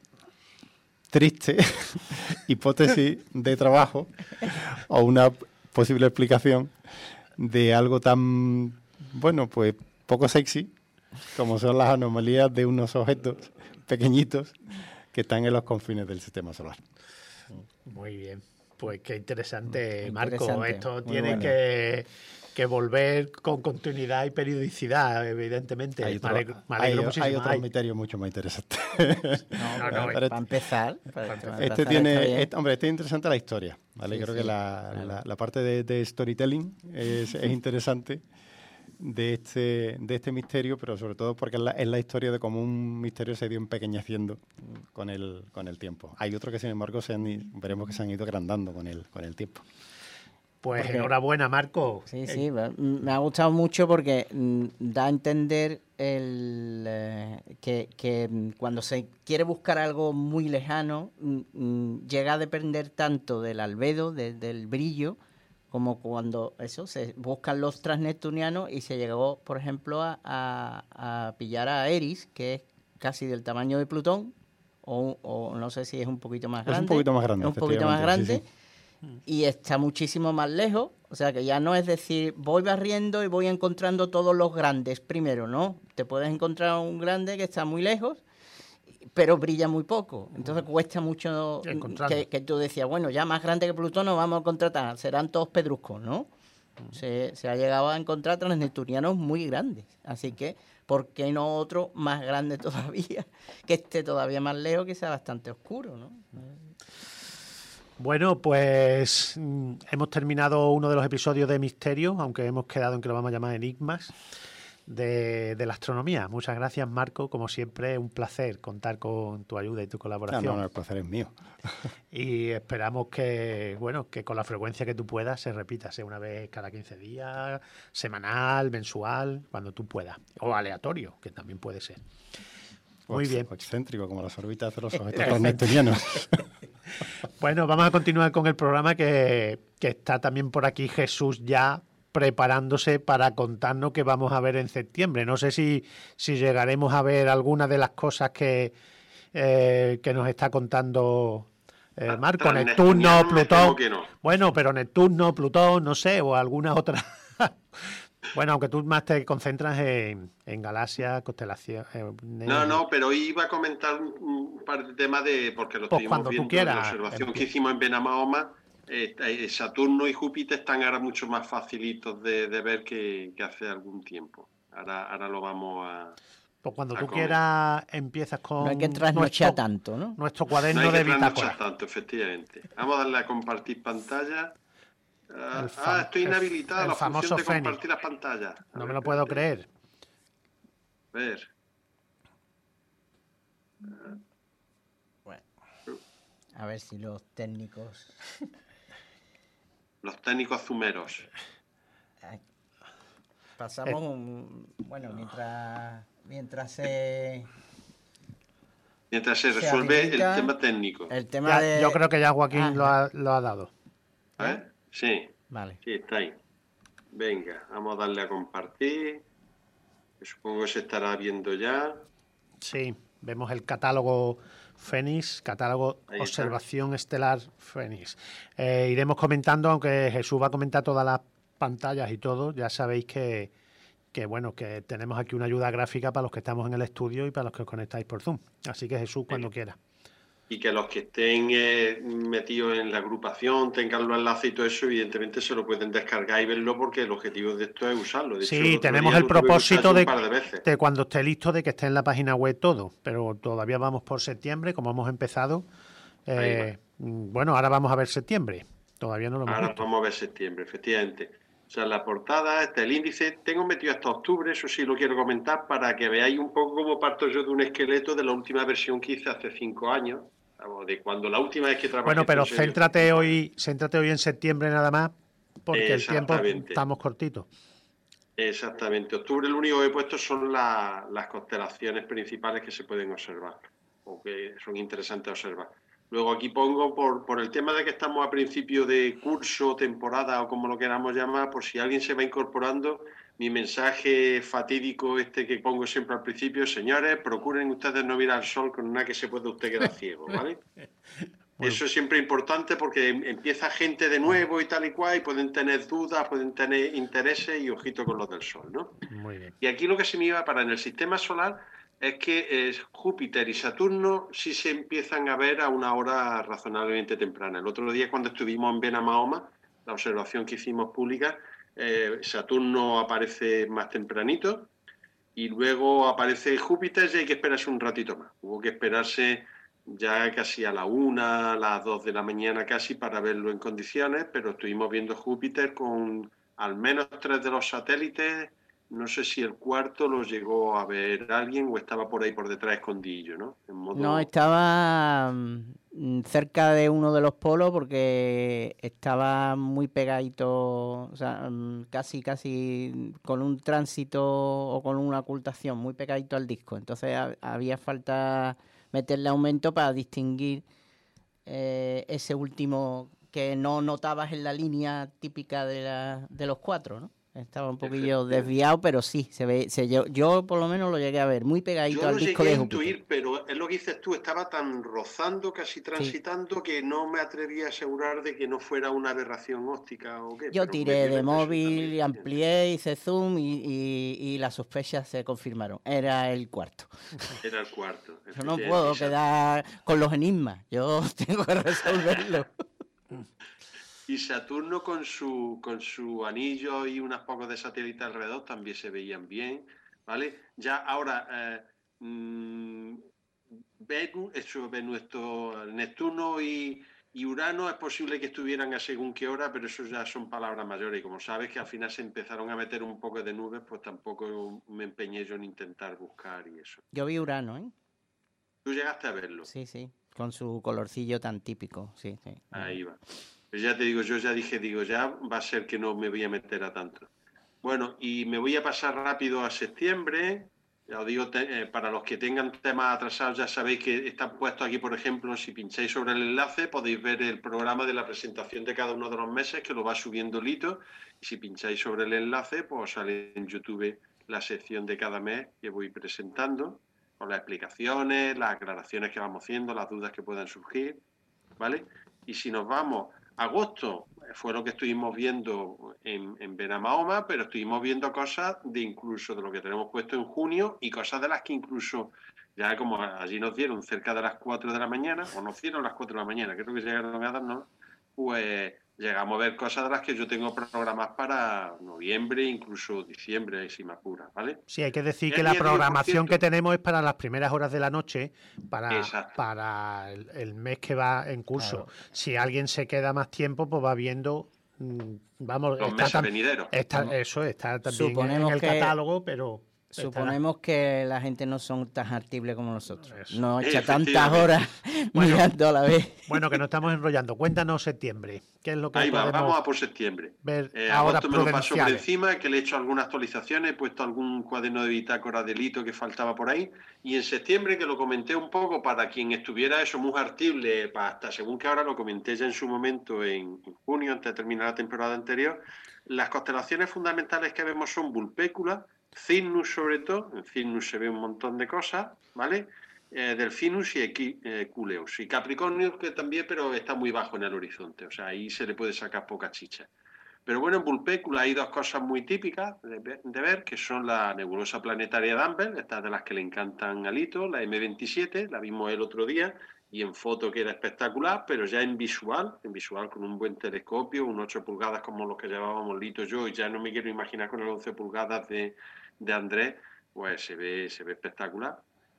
triste hipótesis de trabajo o una posible explicación de algo tan, bueno, pues poco sexy como son las anomalías de unos objetos pequeñitos que están en los confines del sistema solar. Muy bien, pues qué interesante, Muy Marco. interesante, Esto muy tiene bueno. que, que volver con continuidad y periodicidad, evidentemente. Hay, me otro- alegro, me hay- alegro hay muchísimo. otros Ay, misterios mucho más interesantes. No, No, no, para, este- empezar. Para, este para Este empezar tiene, está bien. este- hombre, este es interesante la historia, ¿vale? Sí, Creo sí, que la, claro. la- la parte de, de storytelling es, es interesante de este, de este misterio, pero sobre todo porque es la, es la historia de cómo un misterio se ha ido empequeñeciendo con el, con el tiempo. Hay otros que, sin embargo, se han, i- veremos que se han ido agrandando con el, con el tiempo. pues Porque- enhorabuena, Marco. Sí, Eh, sí, me me ha gustado mucho porque mm, da a entender el, eh, que, que, mm, cuando se quiere buscar algo muy lejano, mm, mm, llega a depender tanto del albedo, de- del brillo, como cuando eso se buscan los transneptunianos y se llegó, por ejemplo, a, a- a pillar a Eris, que es casi del tamaño de Plutón, o, o no sé si es un poquito más Es grande. un poquito más grande, Es un poquito más efectivamente, sí, grande y está muchísimo más lejos. O sea que ya no es decir, voy barriendo y voy encontrando todos los grandes primero, ¿no? Te puedes encontrar un grande que está muy lejos, pero brilla muy poco. Entonces cuesta mucho Encontrarlo. que, que tú decías, bueno, ya más grande que Plutón no vamos a contratar, serán todos pedruscos, ¿no? Se, se ha llegado a encontrar transneptunianos muy grandes. Así que, ¿por qué no otro más grande todavía, que esté todavía más lejos, que sea bastante oscuro, ¿no? Bueno, pues mm, hemos terminado uno de los episodios de Misterio, aunque hemos quedado en que lo vamos a llamar Enigmas, de, de la astronomía. Muchas gracias, Marco. Como siempre, un placer contar con tu ayuda y tu No, colaboración. no, no, el placer es mío. Y esperamos que, bueno, que con la frecuencia que tú puedas se repita, sea una vez cada quince días, semanal, mensual, cuando tú puedas. O aleatorio, que también puede ser. Muy O ex- bien. o excéntrico, como las órbitas de los objetos transneptunianos. Bueno, vamos a continuar con el programa que, que está también por aquí Jesús ya preparándose para contarnos qué vamos a ver en septiembre. No sé si, si llegaremos a ver algunas de las cosas que, eh, que nos está contando eh, Marco. Transneptuniano Neptuno, me temo Plutón. que no. Bueno, pero Neptuno, Plutón, no sé, o alguna otra. Bueno, aunque tú más te concentras en, en galaxias, constelaciones. No, no, pero iba a comentar un, un par de temas de porque lo Pues estuvimos cuando tú viendo en quieras, la observación empie- que hicimos en Benamahoma. Eh, eh, Saturno y Júpiter están ahora mucho más facilitos de, de ver que, que hace algún tiempo. Ahora, ahora lo vamos a... Pues cuando a tú comer. quieras empiezas con No hay que trasnochar nuestro, tanto, ¿no? nuestro No cuaderno hay que de trasnochar bitácora. tanto, efectivamente. Vamos a darle a compartir pantalla. Ah, El ah, fam- estoy el- inhabilitada el la famoso función de Fénix. compartir las pantallas. A No ver, me lo puedo espérate. creer. A ver. Bueno, a ver si los técnicos... Los técnicos zumeros. Pasamos un... Bueno, mientras, mientras se... Mientras se Se resuelve habilita el tema técnico. El tema Ya- de... Yo creo que ya Joaquín Ah, lo, ha, lo ha dado. ¿Eh? Sí, Vale. sí, está ahí. Venga, vamos a darle a compartir. Que supongo que se estará viendo ya. Sí, vemos el catálogo Fénix, catálogo Ahí está. Observación Estelar Fénix. Eh, iremos comentando, aunque Jesús va a comentar todas las pantallas y todo, ya sabéis que, que bueno, que tenemos aquí una ayuda gráfica para los que estamos en el estudio y para los que os conectáis por Zoom. Así que Jesús, cuando quiera. Y que los que estén eh, metidos en la agrupación tengan los enlaces y todo eso, evidentemente se lo pueden descargar y verlo porque el objetivo de esto es usarlo. De Sí, hecho, el otro tenemos día el lo tuve que usar propósito un de, par de veces. de cuando esté listo de que esté en la página web todo, pero todavía vamos por septiembre, como hemos empezado. Eh, bueno, ahora vamos a ver septiembre. Todavía no lo hemos Ahora visto. vamos a ver septiembre, efectivamente. O sea, la portada, este, el índice, tengo metido hasta octubre, eso sí lo quiero comentar, para que veáis un poco cómo parto yo de un esqueleto de la última versión que hice hace cinco años, vamos, de cuando la última vez que trabajé. Bueno, pero en serio, céntrate cinco hoy, céntrate hoy en septiembre nada más, porque el tiempo Exactamente. estamos cortitos. Exactamente. Octubre lo único que he puesto son la- las constelaciones principales que se pueden observar o que son interesantes observar. Luego aquí pongo, por, por el tema de que estamos a principio de curso, temporada o como lo queramos llamar, por si alguien se va incorporando, mi mensaje fatídico este que pongo siempre al principio: señores, procuren ustedes no mirar al sol, con una que se puede usted quedar ciego, ¿vale? Bueno. Eso es siempre importante porque empieza gente de nuevo y tal y cual, y pueden tener dudas, pueden tener intereses, y ojito con los del sol, ¿no? Muy bien. Y aquí lo que se me iba para en el sistema solar es que eh, Júpiter y Saturno sí se empiezan a ver a una hora razonablemente temprana. El otro día, cuando estuvimos en Vena Mahoma, la observación que hicimos pública, eh, Saturno aparece más tempranito y luego aparece Júpiter, y hay que esperarse un ratito más. Hubo que esperarse ya casi a la una, a las dos de la mañana casi, para verlo en condiciones, pero estuvimos viendo Júpiter con al menos tres de los satélites. No sé si el cuarto lo llegó a ver alguien o estaba por ahí por detrás escondidillo, ¿no? En modo... No, estaba mm, cerca de uno de los polos porque estaba muy pegadito, o sea, mm, casi, casi con un tránsito o con una ocultación muy pegadito al disco. Entonces ha, había falta meterle aumento para distinguir eh, ese último que no notabas en la línea típica de, la, de los cuatro, ¿no? Estaba un poquillo desviado, pero sí, se ve, se, yo, yo por lo menos lo llegué a ver, muy pegadito yo al disco de Júpiter. Yo lo llegué a intuir, pero es lo que dices tú, estaba tan rozando, casi transitando, sí, que no me atreví a asegurar de que no fuera una aberración óptica o qué. Yo tiré de móvil, amplié, hice zoom y, y, y las sospechas se confirmaron. Era el cuarto. Era el cuarto. Yo no puedo quedar con los enigmas, yo tengo que resolverlo. Y Saturno con su, con su anillo y unos pocos de satélites alrededor también se veían bien, ¿vale? Ya ahora, eh, mmm, Venus, eso, nuestro Neptuno y, y Urano es posible que estuvieran a según qué hora, pero eso ya son palabras mayores. Y como sabes que al final se empezaron a meter un poco de nubes, pues tampoco me empeñé yo en intentar buscar y eso. Yo vi Urano, ¿eh? ¿Tú llegaste a verlo? Sí, sí, con su colorcillo tan típico, sí, sí. Ahí va. Pues ya te digo, yo ya dije, digo, ya va a ser que no me voy a meter a tanto. Bueno, y me voy a pasar rápido a septiembre. Ya os digo, te, eh, para los que tengan temas atrasados, ya sabéis que están puestos aquí, por ejemplo, si pincháis sobre el enlace, podéis ver el programa de la presentación de cada uno de los meses, que lo va subiendo Lito. Y si pincháis sobre el enlace, pues sale en YouTube la sección de cada mes que voy presentando, con las explicaciones, las aclaraciones que vamos haciendo, las dudas que puedan surgir, ¿vale? Y si nos vamos... Agosto fue lo que estuvimos viendo en, en Vena Mahoma, pero estuvimos viendo cosas de incluso de lo que tenemos puesto en junio y cosas de las que incluso ya como allí nos dieron cerca de las cuatro de la mañana, o nos dieron las cuatro de la mañana, creo que llegaron a darnos, pues llegamos a ver cosas de las que yo tengo programadas para noviembre, incluso diciembre, si me apura, ¿vale? Sí, hay que decir que la programación que tenemos es para las primeras horas de la noche, para, para el, el mes que va en curso. Claro. Si alguien se queda más tiempo, pues va viendo, vamos, los está meses tan, venideros. Está, eso está también Suponemos en el que... catálogo, pero... Suponemos que la gente no son tan artibles como nosotros. Eso. No echa tantas horas bueno, mirando a la vez. Bueno, que nos estamos enrollando. Cuéntanos septiembre. ¿Qué es lo que Ahí va, vamos a por septiembre. Ver eh, ahora agosto me lo paso por encima, que le he hecho algunas actualizaciones, he puesto algún cuaderno de bitácora de Lito que faltaba por ahí. Y en septiembre, que lo comenté un poco para quien estuviera eso muy artible, hasta según que ahora lo comenté ya en su momento en, en junio, antes de terminar la temporada anterior, las constelaciones fundamentales que vemos son Vulpecula, Cygnus sobre todo, en Cygnus se ve un montón de cosas, ¿vale? Eh, Delfinus y Equuleus. Y Capricornio que también, pero está muy bajo en el horizonte, o sea, ahí se le puede sacar poca chicha. Pero bueno, en Vulpecula hay dos cosas muy típicas de, de ver, que son la nebulosa planetaria de Amber, estas de las que le encantan a Lito, la eme veintisiete, la vimos el otro día, y en foto que era espectacular, pero ya en visual, en visual con un buen telescopio, un ocho pulgadas como los que llevábamos Lito y yo, y ya no me quiero imaginar con el once pulgadas de, de Andrés, pues se ve, se ve espectacular.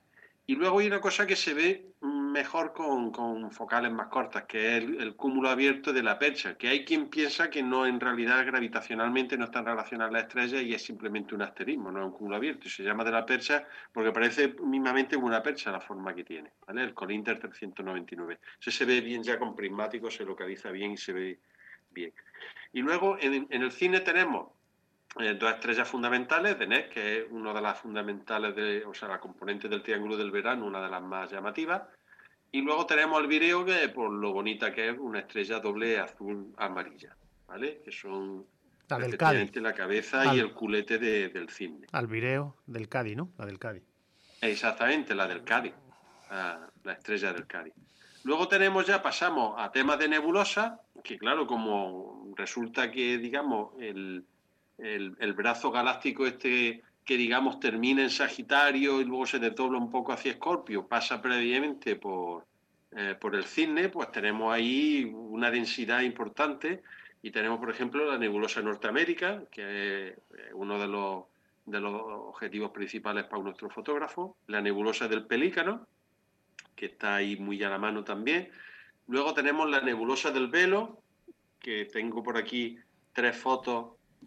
Y luego hay una cosa que se ve mejor con, con focales más cortas, que es el, el cúmulo abierto de la Percha, que hay quien piensa que no, en realidad gravitacionalmente no están relacionadas las estrellas y es simplemente un asterismo, no es un cúmulo abierto. Y se llama de la Percha porque parece mismamente una percha la forma que tiene, ¿vale? El Colinter trescientos noventa y nueve. Eso se ve bien ya con prismático, se localiza bien y se ve bien. Y luego en, en el cine tenemos Eh, dos estrellas fundamentales, Deneb, que es una de las fundamentales, de, o sea, la componente del Triángulo del Verano, una de las más llamativas, Y luego tenemos el Vireo, que por lo bonita que es, una estrella doble azul amarilla, ¿vale? Que son La del efectivamente Cádiz. la cabeza Al, y el culete de, del cisne. Albireo del Cádiz, ¿no? La del Cádiz. Exactamente, la del Cádiz, la, la estrella del Cádiz. Luego tenemos ya, pasamos a temas de nebulosa, que claro, como resulta que, digamos, el, el, el brazo galáctico este que, digamos, termina en Sagitario y luego se desdobla un poco hacia Escorpio, pasa previamente por, eh, por el Cisne, pues tenemos ahí una densidad importante y tenemos, por ejemplo, la nebulosa Norteamérica, que es uno de los, de los objetivos principales para nuestro fotógrafo, la nebulosa del Pelícano, que está ahí muy a la mano también. Luego tenemos la nebulosa del Velo, que tengo por aquí tres fotos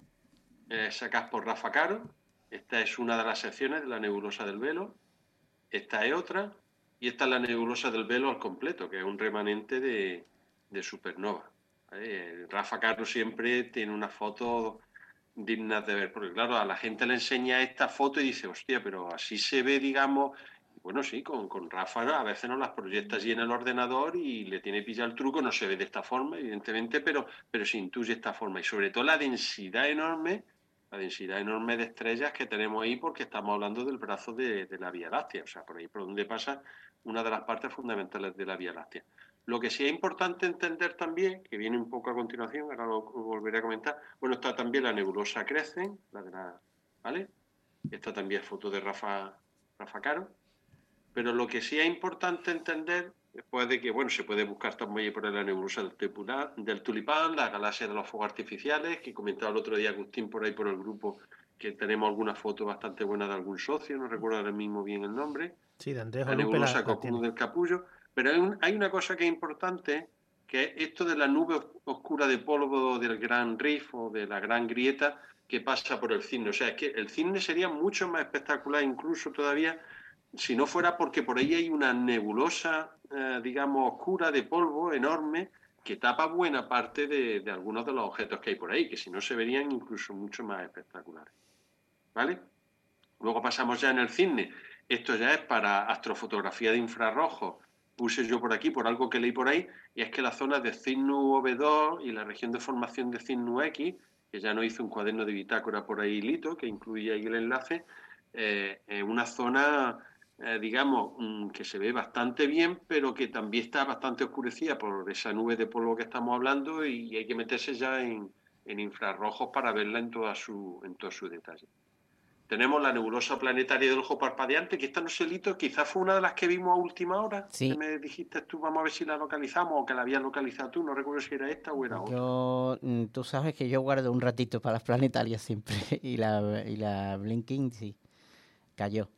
eh, sacadas por Rafa Caro. Esta es una de las secciones de la nebulosa del Velo. Esta es otra. Y esta es la nebulosa del Velo al completo, que es un remanente de, de supernova. ¿Vale? Rafa Caro siempre tiene unas fotos dignas de ver, porque claro, a la gente le enseña esta foto y dice, hostia, pero así se ve, digamos. Bueno, sí, con, con Rafa a veces no las proyecta allí en el ordenador y le tiene pillado el truco, no se ve de esta forma, evidentemente, pero, pero se intuye esta forma. Y sobre todo la densidad enorme, la densidad enorme de estrellas que tenemos ahí, porque estamos hablando del brazo de, de la Vía Láctea, o sea, por ahí por donde pasa una de las partes fundamentales de la Vía Láctea. Lo que sí es importante entender también, que viene un poco a continuación, ahora lo volveré a comentar, bueno, está también la nebulosa Crecen, la de la, ¿vale? Esta también es foto de Rafa, Rafa Caro. Pero lo que sí es importante entender, después de que, bueno, se puede buscar también por la nebulosa del, tepula, del tulipán, la galaxia de los fuegos artificiales, que comentaba el otro día Agustín por ahí por el grupo, que tenemos alguna foto bastante buena de algún socio, no recuerdo ahora mismo bien el nombre. Sí, de Andrés la Olupe nebulosa la, la Cocuno del Capullo. Pero hay, un, hay una cosa que es importante, que es esto de la nube oscura de polvo del Gran Rift o de la Gran Grieta que pasa por el cisne. O sea, es que el cisne sería mucho más espectacular incluso todavía si no fuera porque por ahí hay una nebulosa, eh, digamos, oscura de polvo enorme que tapa buena parte de, de algunos de los objetos que hay por ahí, que si no se verían incluso mucho más espectaculares. ¿Vale? Luego pasamos ya en el cisne. Esto ya es para astrofotografía de infrarrojo. Puse yo por aquí, por algo que leí por ahí, y es que la zona de Cygnus V dos y la región de formación de Cygnus X, que ya nos hizo un cuaderno de bitácora por ahí, Lito, que incluye ahí el enlace, eh, es una zona, eh, digamos, mm, que se ve bastante bien, pero que también está bastante oscurecida por esa nube de polvo que estamos hablando y hay que meterse ya en, en infrarrojos para verla en, toda su, en todo su detalle. Tenemos la nebulosa planetaria del ojo parpadeante, que esta no sé, Lito, quizás fue una de las que vimos a última hora. Sí. Que me dijiste tú, vamos a ver si la localizamos o que la habías localizado tú. No recuerdo si era esta o era otra. Yo, tú sabes que yo guardo un ratito para las planetarias siempre. Y la, y la Blinking, sí, cayó.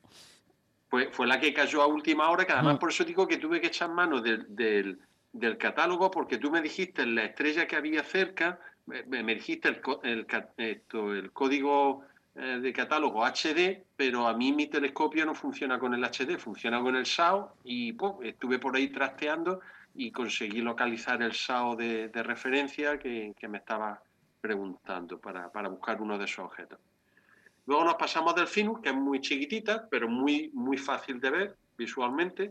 Pues fue la que cayó a última hora, que además uh-huh. por eso digo que tuve que echar mano del, del, del catálogo, porque tú me dijiste la estrella que había cerca, me, me dijiste el, el, esto, el código de catálogo H D, pero a mí mi telescopio no funciona con el H D, funciona con el S A O y pues, estuve por ahí trasteando y conseguí localizar el S A O de, de referencia que, que me estaba preguntando para, para buscar uno de esos objetos. Luego nos pasamos del Delfinus, que es muy chiquitita, pero muy, muy fácil de ver visualmente,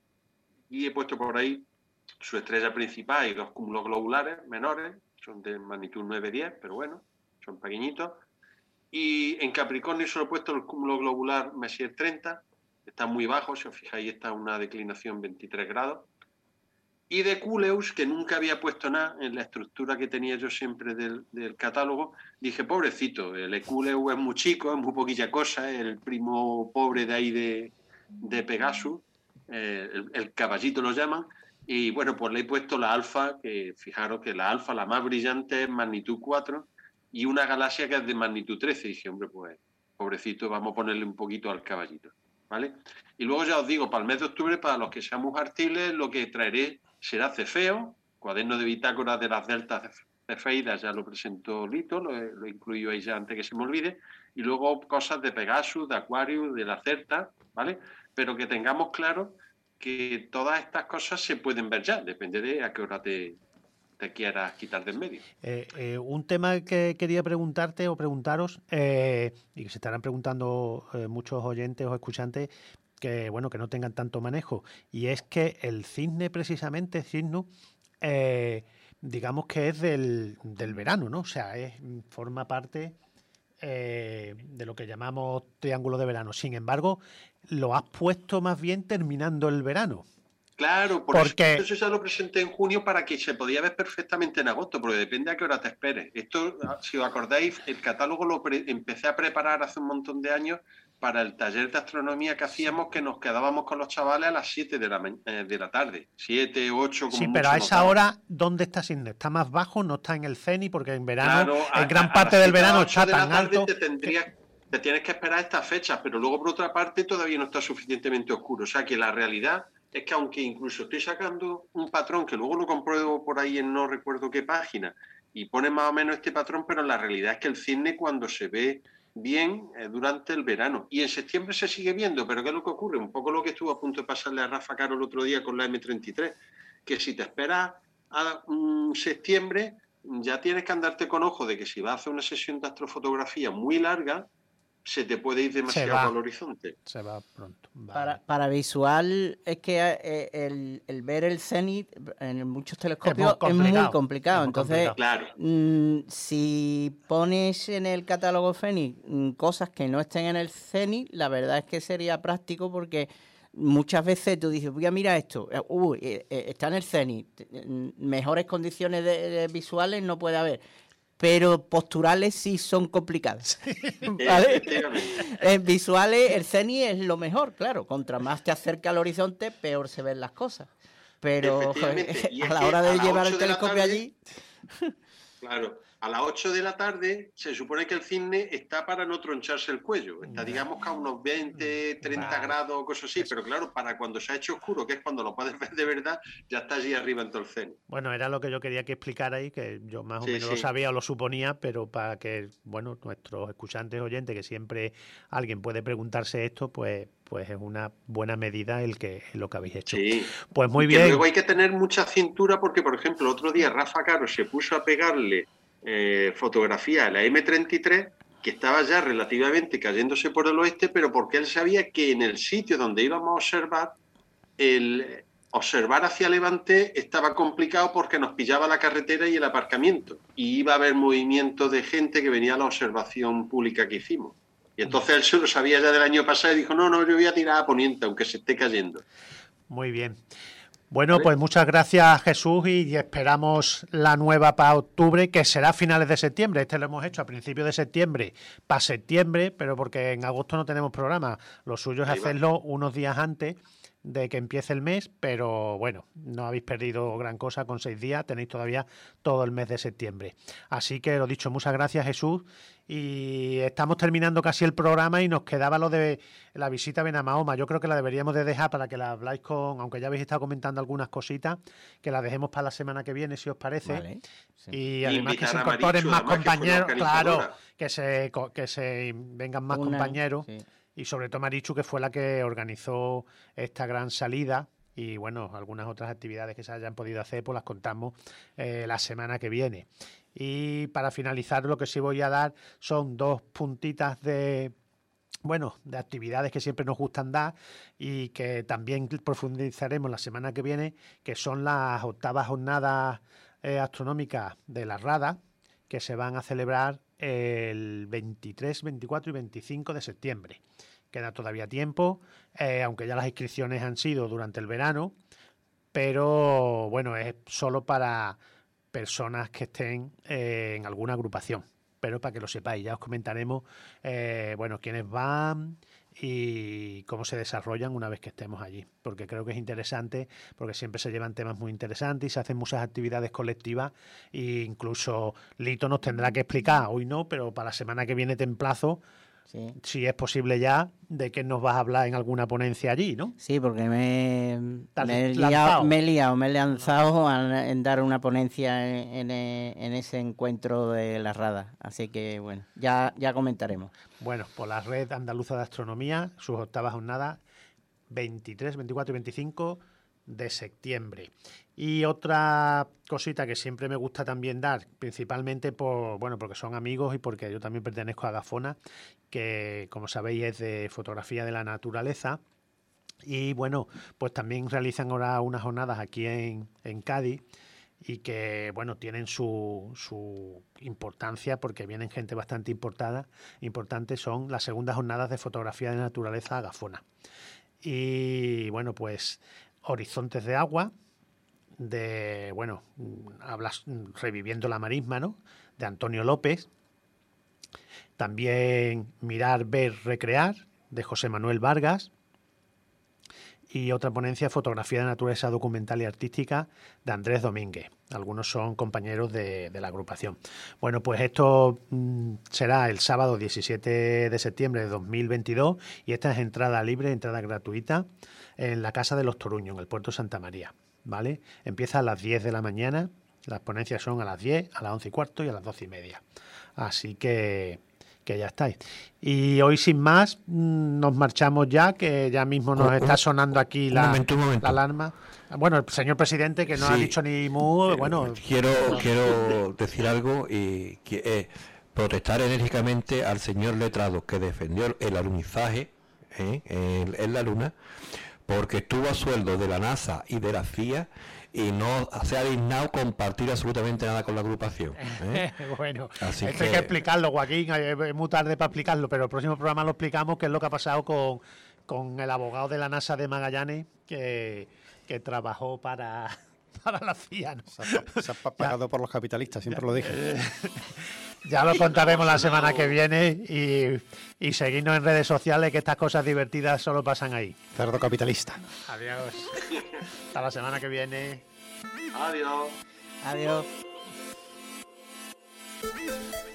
y he puesto por ahí su estrella principal y dos cúmulos globulares menores, son de magnitud nueve diez, pero bueno, son pequeñitos. Y en Capricornio solo he puesto el cúmulo globular Messier treinta, está muy bajo, si os fijáis está una declinación veintitrés grados. Y de Culeus, que nunca había puesto nada en la estructura que tenía yo siempre del, del catálogo, dije, pobrecito, el Culeus es muy chico, es muy poquilla cosa, es el primo pobre de ahí de, de Pegasus, eh, el, el caballito lo llaman, y bueno, pues le he puesto la alfa, que fijaros que la alfa, la más brillante, es magnitud cuatro, y una galaxia que es de magnitud trece. Y dije, hombre, pues, pobrecito, vamos a ponerle un poquito al caballito, ¿vale? Y luego ya os digo, para el mes de octubre, para los que seamos artiles, lo que traeré será Cefeo, cuaderno de bitácora de las deltas cefeidas, ya lo presentó Lito, lo, lo incluyo ahí ya antes que se me olvide, y luego cosas de Pegasus, de Aquarius, de la Certa, ¿vale? Pero que tengamos claro que todas estas cosas se pueden ver ya, depende de a qué hora te... te quieras quitar de en medio. Eh, eh, un tema que quería preguntarte o preguntaros, eh, y que se estarán preguntando eh, muchos oyentes o escuchantes, que bueno que no tengan tanto manejo, y es que el cisne precisamente, Cygnus, eh, digamos que es del, del verano, ¿no? O sea, es, forma parte eh, de lo que llamamos triángulo de verano. Sin embargo, lo has puesto más bien terminando el verano. Claro, por Porque... eso, eso ya lo presenté en junio para que se podía ver perfectamente en agosto, porque depende a qué hora te esperes. Esto, si os acordáis, el catálogo lo pre- empecé a preparar hace un montón de años para el taller de astronomía que hacíamos, que nos quedábamos con los chavales a las siete de la, ma- eh, de la tarde. siete, ocho, como Sí, mucho pero a nos esa daba. hora, ¿dónde está Cisne? ¿Está más bajo? ¿No está en el cenit? Porque en verano, Claro, a, en gran a- a parte las del siete a verano las ocho está de la tan tarde alto te tendrías, te tienes que esperar estas fechas, pero luego por otra parte todavía no está suficientemente oscuro. O sea que la realidad es que aunque incluso estoy sacando un patrón que luego lo compruebo por ahí en no recuerdo qué página y pone más o menos este patrón, pero la realidad es que el cisne cuando se ve bien eh, durante el verano y en septiembre se sigue viendo, pero ¿qué es lo que ocurre? Un poco lo que estuvo a punto de pasarle a Rafa Caro el otro día con la eme treinta y tres, que si te esperas a um, septiembre ya tienes que andarte con ojo de que si vas a hacer una sesión de astrofotografía muy larga, se te puede ir se demasiado va, al horizonte. se va pronto. Vale. Para, para visual es que eh, el, el ver el cenit en muchos telescopios muy es muy complicado, complicado. es muy Entonces, complicado. Claro. mm, si pones en el catálogo cenit mm, cosas que no estén en el cenit, la verdad es que sería práctico porque muchas veces tú dices, voy a mirar esto, eh, uh, eh, eh, está en el cenit, mm, mejores condiciones de, de visuales no puede haber. Pero posturales sí son complicadas. ¿Vale? Efectivamente. En visuales, el cenit es lo mejor, claro. Contra más te acerca al horizonte, peor se ven las cosas. Pero Efectivamente. Y a es la que hora a de las llevar ocho el de la telescopio tarde, allí, claro, a las ocho de la tarde se supone que el cisne está para no troncharse el cuello. Está, digamos, que a unos veinte, treinta Vale. grados o cosas así. Pero claro, para cuando se ha hecho oscuro, que es cuando lo puedes ver de verdad, ya está allí arriba en todo el cenit. Bueno, era lo que yo quería que explicara ahí, que yo más o Sí, menos lo sí. sabía o lo suponía, pero para que, bueno, nuestros escuchantes oyentes, que siempre alguien puede preguntarse esto, pues, pues es una buena medida el que lo que habéis hecho. Sí. Pues muy Y que bien. luego hay que tener mucha cintura porque, por ejemplo, otro día Rafa Caro se puso a pegarle eh, fotografía a la eme treinta y tres, que estaba ya relativamente cayéndose por el oeste, pero porque él sabía que en el sitio donde íbamos a observar, el observar hacia Levante estaba complicado porque nos pillaba la carretera y el aparcamiento. Y iba a haber movimiento de gente que venía a la observación pública que hicimos. Y entonces él se lo sabía ya del año pasado y dijo, no, no, yo voy a tirar a poniente, aunque se esté cayendo. Muy bien. Bueno, ¿Vale? pues muchas gracias, Jesús, y esperamos la nueva para octubre, que será a finales de septiembre. Este lo hemos hecho a principios de septiembre, para septiembre, pero porque en agosto no tenemos programa. Lo suyo es Ahí va. hacerlo unos días antes de que empiece el mes, pero bueno, no habéis perdido gran cosa con seis días, tenéis todavía todo el mes de septiembre. Así que lo dicho, muchas gracias, Jesús, y estamos terminando casi el programa y nos quedaba lo de la visita a Benamahoma. Yo creo que la deberíamos de dejar para que la habláis con, aunque ya habéis estado comentando algunas cositas, que la dejemos para la semana que viene, si os parece. vale, sí. Y además que Invitar se a incorporen Marichu, más además, que fue la compañeros, claro, organizadora. que se, co- que se vengan más Una- compañeros. sí. Y sobre todo Marichu, que fue la que organizó esta gran salida. Y bueno, algunas otras actividades que se hayan podido hacer, pues las contamos eh, la semana que viene. Y para finalizar, lo que sí voy a dar son dos puntitas de, bueno, de actividades que siempre nos gustan dar y que también profundizaremos la semana que viene, que son las octavas jornadas eh, astronómicas de la RADA, que se van a celebrar el veintitrés, veinticuatro y veinticinco de septiembre. Queda todavía tiempo, eh, aunque ya las inscripciones han sido durante el verano, pero bueno, es solo para personas que estén eh, en alguna agrupación. Pero para que lo sepáis, ya os comentaremos, eh, bueno, quiénes van y cómo se desarrollan una vez que estemos allí, porque creo que es interesante, porque siempre se llevan temas muy interesantes y se hacen muchas actividades colectivas e incluso Lito nos tendrá que explicar, hoy no, pero para la semana que viene te emplazo, Sí. si es posible ya, de qué nos vas a hablar en alguna ponencia allí, ¿no? Sí, porque me, Te has me, he lanzado. liado, me he liado, me he lanzado a- en dar una ponencia en, en, en ese encuentro de la RADA. Así que, bueno, ya, ya comentaremos. Bueno, por la Red Andaluza de Astronomía, sus octavas jornadas, veintitrés, veinticuatro y veinticinco de septiembre. Y otra cosita que siempre me gusta también dar, principalmente por, bueno, porque son amigos y porque yo también pertenezco a Gafona, que como sabéis es de fotografía de la naturaleza, Y bueno, pues también realizan ahora unas jornadas aquí en, en Cádiz y que, bueno, tienen su, su importancia porque vienen gente bastante importada, importante, son las segundas jornadas de fotografía de naturaleza agafona. Y bueno, pues Horizontes de Agua, de, bueno, hablas reviviendo la marisma, ¿no?, de Antonio López. También Mirar, Ver, Recrear, de José Manuel Vargas. Y otra ponencia, Fotografía de Naturaleza Documental y Artística, de Andrés Domínguez. Algunos son compañeros de, de la agrupación. Bueno, pues esto mmm, será el sábado diecisiete de septiembre de dos mil veintidós y esta es entrada libre, entrada gratuita, en la Casa de los Toruños, en el Puerto Santa María, ¿vale? Empieza a las diez de la mañana, las ponencias son a las diez, a las once y cuarto y a las doce y media. Así que... que ya estáis. Y hoy, sin más, nos marchamos ya, que ya mismo nos está sonando aquí la, momento, la alarma. Bueno, el señor presidente, que no sí. ha dicho ni mu, bueno... Quiero, quiero decir algo y eh, protestar enérgicamente al señor letrado que defendió el alunizaje eh, en, en la Luna, porque estuvo a sueldo de la NASA y de la C I A y no se ha dignado compartir absolutamente nada con la agrupación, ¿eh? Bueno, Así esto que... hay que explicarlo, Joaquín, es muy tarde para explicarlo, pero el próximo programa lo explicamos, qué es lo que ha pasado con, con el abogado de la NASA de Magallanes, que, que trabajó para, para la C I A, ¿no? Se ha, se ha pagado por los capitalistas, siempre ya, lo dije. Eh, ya lo contaremos la semana que viene y, y seguirnos en redes sociales, que estas cosas divertidas solo pasan ahí. Cerdo capitalista. Adiós. Hasta la semana que viene. Adiós. Adiós.